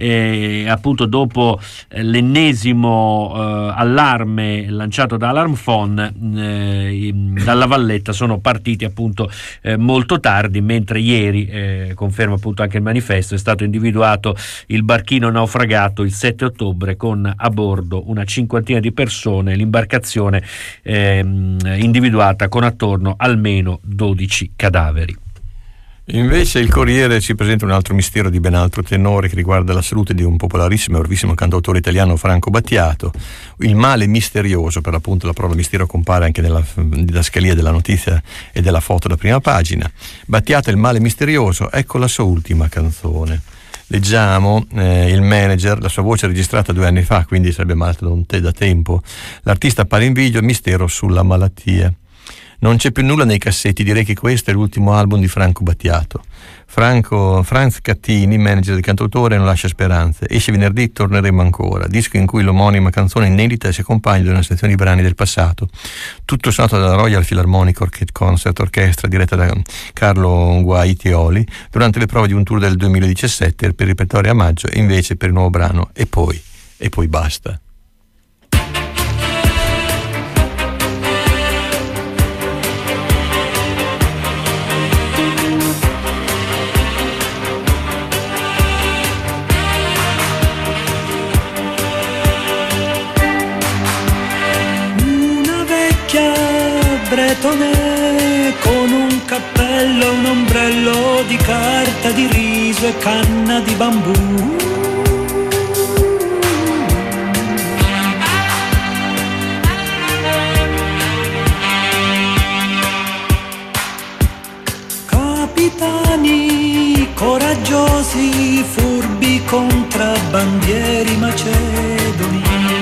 e appunto dopo eh, l'ennesimo eh, allarme lanciato da Alarm Phone eh, dalla Valletta sono partiti appunto eh, molto tardi, mentre ieri eh, conferma appunto anche il manifesto, è stato individuato il barchino naufragato il sette ottobre con a bordo una cinquantina di persone, l'imbarcazione eh, individuata con attorno almeno dodici cadaveri. Invece il Corriere ci presenta un altro mistero di ben altro tenore che riguarda la salute di un popolarissimo e orvissimo cantautore italiano, Franco Battiato. Il male misterioso, per l'appunto la parola mistero compare anche nella didascalia della notizia e della foto da prima pagina. Battiato, il male misterioso, ecco la sua ultima canzone. Leggiamo eh, il manager, la sua voce registrata due anni fa, quindi sarebbe malata da un te da tempo. L'artista appare in video, mistero sulla malattia. Non c'è più nulla nei cassetti, direi che questo è l'ultimo album di Franco Battiato. Franco, Franz Cattini, manager del cantautore, non lascia speranze. Esce venerdì, torneremo ancora. Disco in cui l'omonima canzone inedita si accompagna da una sezione di brani del passato. Tutto suonato dalla Royal Philharmonic Concert Orchestra, diretta da Carlo Guaitioli, durante le prove di un tour del duemiladiciassette per il repertorio a maggio, e invece per il nuovo brano E poi, e poi basta. Bretone con un cappello, un ombrello di carta di riso e canna di bambù. Capitani coraggiosi, furbi contrabbandieri macedoni.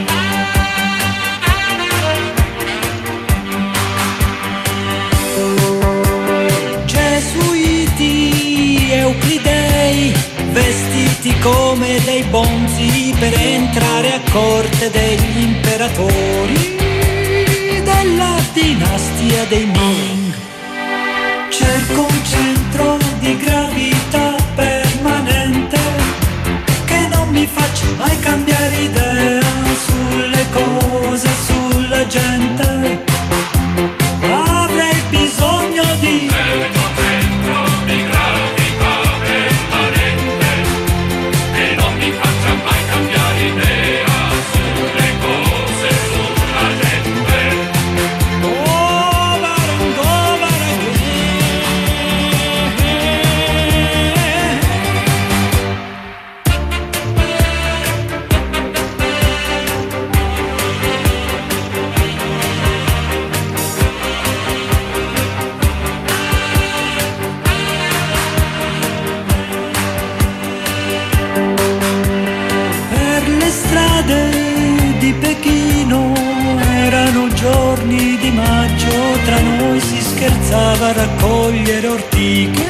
Euclidei vestiti come dei bonzi per entrare a corte degli imperatori della dinastia dei Ming. Cerco un centro di gravità permanente che non mi faccia mai cambiare idea sulle cose, sulla gente. Avrei bisogno di scherzava a raccogliere ortiche.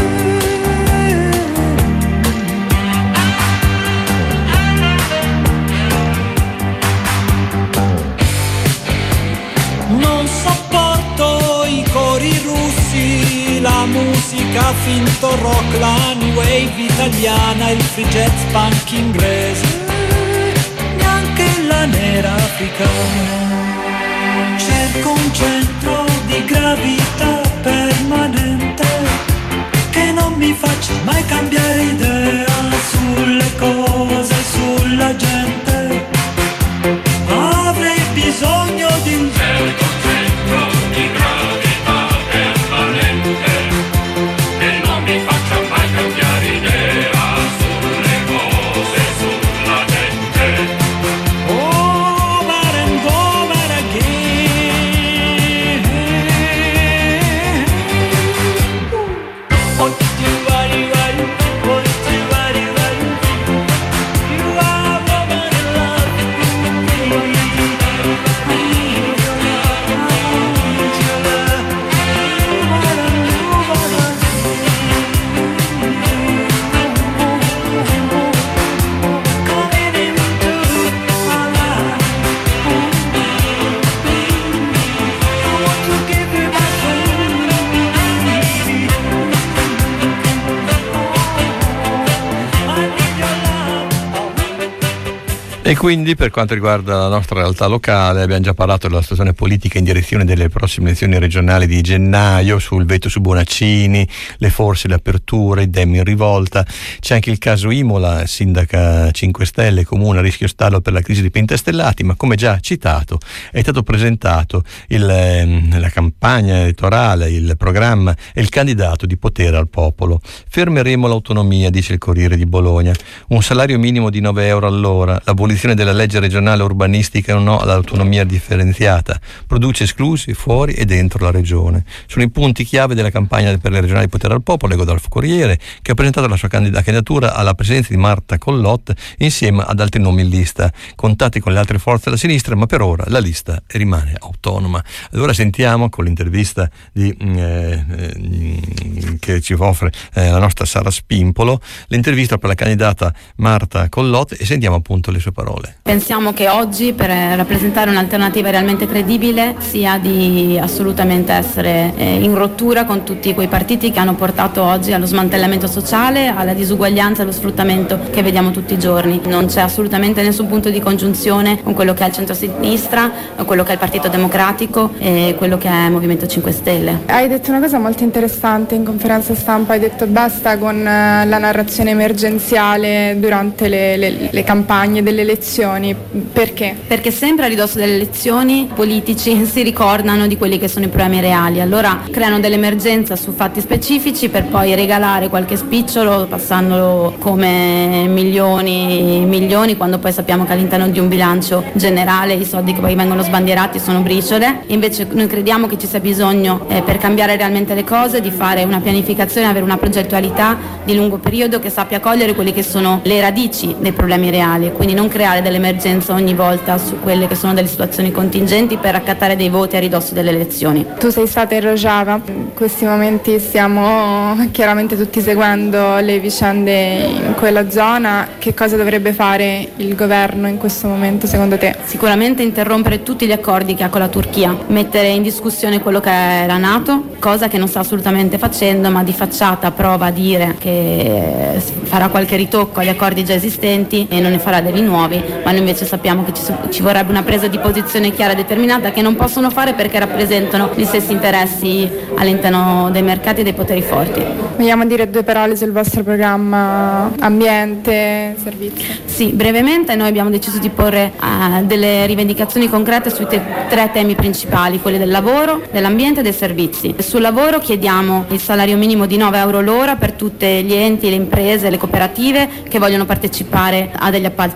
Non sopporto i cori russi, la musica finto rock, la new wave italiana, il free jazz punk inglese, neanche la nera africana. Cerco un centro di gravità permanente che non mi faccia mai cambiare idea sulle cose, sulla gente. Avrei bisogno di un certo centro di gravità permanente che non mi faccia mai cambiare idea sulle cose, sulla gente. Over and over again. What you worry, worry, what you worry, worry. You are woman in love with me. E quindi, per quanto riguarda la nostra realtà locale, abbiamo già parlato della situazione politica in direzione delle prossime elezioni regionali di gennaio, sul veto su Bonaccini, le forze, le aperture, i Dem in rivolta. C'è anche il caso Imola, sindaca cinque Stelle, comune a rischio stallo per la crisi dei pentastellati, ma come già citato è stato presentato il, la campagna elettorale, il programma e il candidato di Potere al Popolo. Fermeremo l'autonomia, dice il Corriere di Bologna, un salario minimo di nove euro all'ora, l'abolizione della legge regionale urbanistica e un no all'autonomia differenziata, produce esclusi fuori e dentro la regione. Sono i punti chiave della campagna per le regionali Potere al Popolo, leggo dal Corriere, che ha presentato la sua candidatura alla presidenza di Marta Collot insieme ad altri nomi in lista, contatti con le altre forze della sinistra, ma per ora la lista rimane autonoma. Allora sentiamo con l'intervista di, eh, eh, che ci offre eh, la nostra Sara Spimpolo, l'intervista per la candidata Marta Collot, e sentiamo appunto le sue parole. Pensiamo che oggi, per rappresentare un'alternativa realmente credibile, sia di assolutamente essere eh, in rottura con tutti quei partiti che hanno portato oggi allo smantellamento sociale, alla disuguaglianza, allo sfruttamento che vediamo tutti i giorni. Non c'è assolutamente nessun punto di congiunzione con quello che è il centro-sinistra, quello che è il Partito Democratico e quello che è il Movimento cinque Stelle. Hai detto una cosa molto interessante in conferenza stampa, hai detto basta con la narrazione emergenziale durante le, le, le campagne delle elezioni. Perché? Perché sempre a ridosso delle elezioni i politici si ricordano di quelli che sono i problemi reali, allora creano dell'emergenza su fatti specifici per poi regalare qualche spicciolo passandolo come milioni milioni, quando poi sappiamo che all'interno di un bilancio generale i soldi che poi vengono sbandierati sono briciole. Invece noi crediamo che ci sia bisogno eh, per cambiare realmente le cose di fare una pianificazione, avere una progettualità di lungo periodo che sappia cogliere quelle che sono le radici dei problemi reali, quindi non creare dell'emergenza ogni volta su quelle che sono delle situazioni contingenti per raccattare dei voti a ridosso delle elezioni. Tu sei stata in Rojava, in questi momenti stiamo chiaramente tutti seguendo le vicende in quella zona. Che cosa dovrebbe fare il governo in questo momento secondo te? Sicuramente interrompere tutti gli accordi che ha con la Turchia, mettere in discussione quello che è la NATO, cosa che non sta assolutamente facendo, ma di facciata prova a dire che farà qualche ritocco agli accordi già esistenti e non ne farà degli nuovi, ma noi invece sappiamo che ci, ci vorrebbe una presa di posizione chiara e determinata, che non possono fare perché rappresentano gli stessi interessi all'interno dei mercati e dei poteri forti. Vogliamo dire due parole sul vostro programma ambiente, servizi? Sì, brevemente noi abbiamo deciso di porre uh, delle rivendicazioni concrete sui te- tre temi principali, quelli del lavoro, dell'ambiente e dei servizi. Sul lavoro chiediamo il salario minimo di nove euro l'ora per tutti gli enti, le imprese, le cooperative che vogliono partecipare a degli appalti regionali,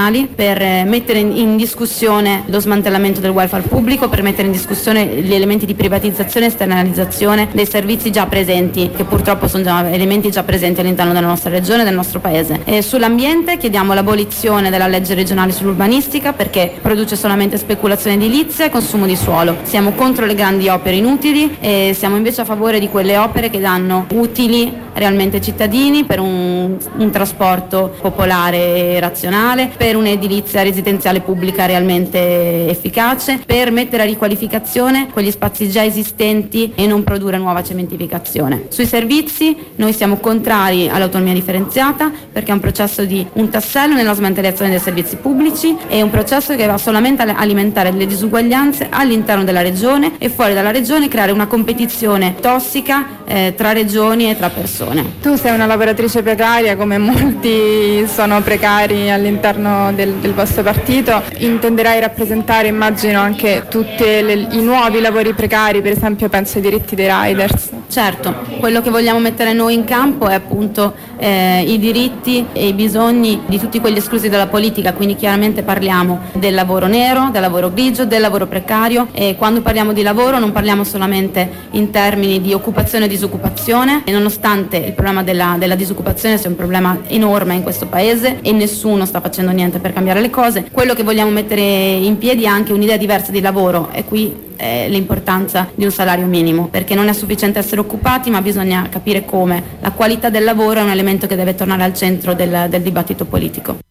regionali per eh, mettere in, in discussione lo smantellamento del welfare pubblico, per mettere in discussione gli elementi di privatizzazione e esternalizzazione dei servizi già presenti, che purtroppo sono già elementi già presenti all'interno della nostra regione e del nostro paese. E sull'ambiente chiediamo l'abolizione della legge regionale sull'urbanistica, perché produce solamente speculazione edilizia e consumo di suolo. Siamo contro le grandi opere inutili e siamo invece a favore di quelle opere che danno utili realmente ai cittadini, per un, un trasporto popolare e razionale, per un'edilizia residenziale pubblica realmente efficace, per mettere a riqualificazione quegli spazi già esistenti e non produrre nuova cementificazione. Sui servizi noi siamo contrari all'autonomia differenziata, perché è un processo di un tassello nella smantellazione dei servizi pubblici, è un processo che va solamente a alimentare le disuguaglianze all'interno della regione e fuori dalla regione, creare una competizione tossica eh, tra regioni e tra persone. Tu sei una lavoratrice precaria, come molti sono precari all'interno del, del vostro partito. Intenderai rappresentare, immagino, anche tutti i nuovi lavori precari, per esempio penso ai diritti dei riders. Certo, quello che vogliamo mettere noi in campo è appunto eh, i diritti e i bisogni di tutti quelli esclusi dalla politica, quindi chiaramente parliamo del lavoro nero, del lavoro grigio, del lavoro precario, e quando parliamo di lavoro non parliamo solamente in termini di occupazione e disoccupazione, e nonostante il problema della, della disoccupazione sia un problema enorme in questo paese e nessuno sta facendo niente per cambiare le cose, quello che vogliamo mettere in piedi è anche un'idea diversa di lavoro, e qui eh, l'importanza di un salario minimo, perché non è sufficiente essere occupati, ma bisogna capire come la qualità del lavoro è un elemento che deve tornare al centro del, del dibattito politico.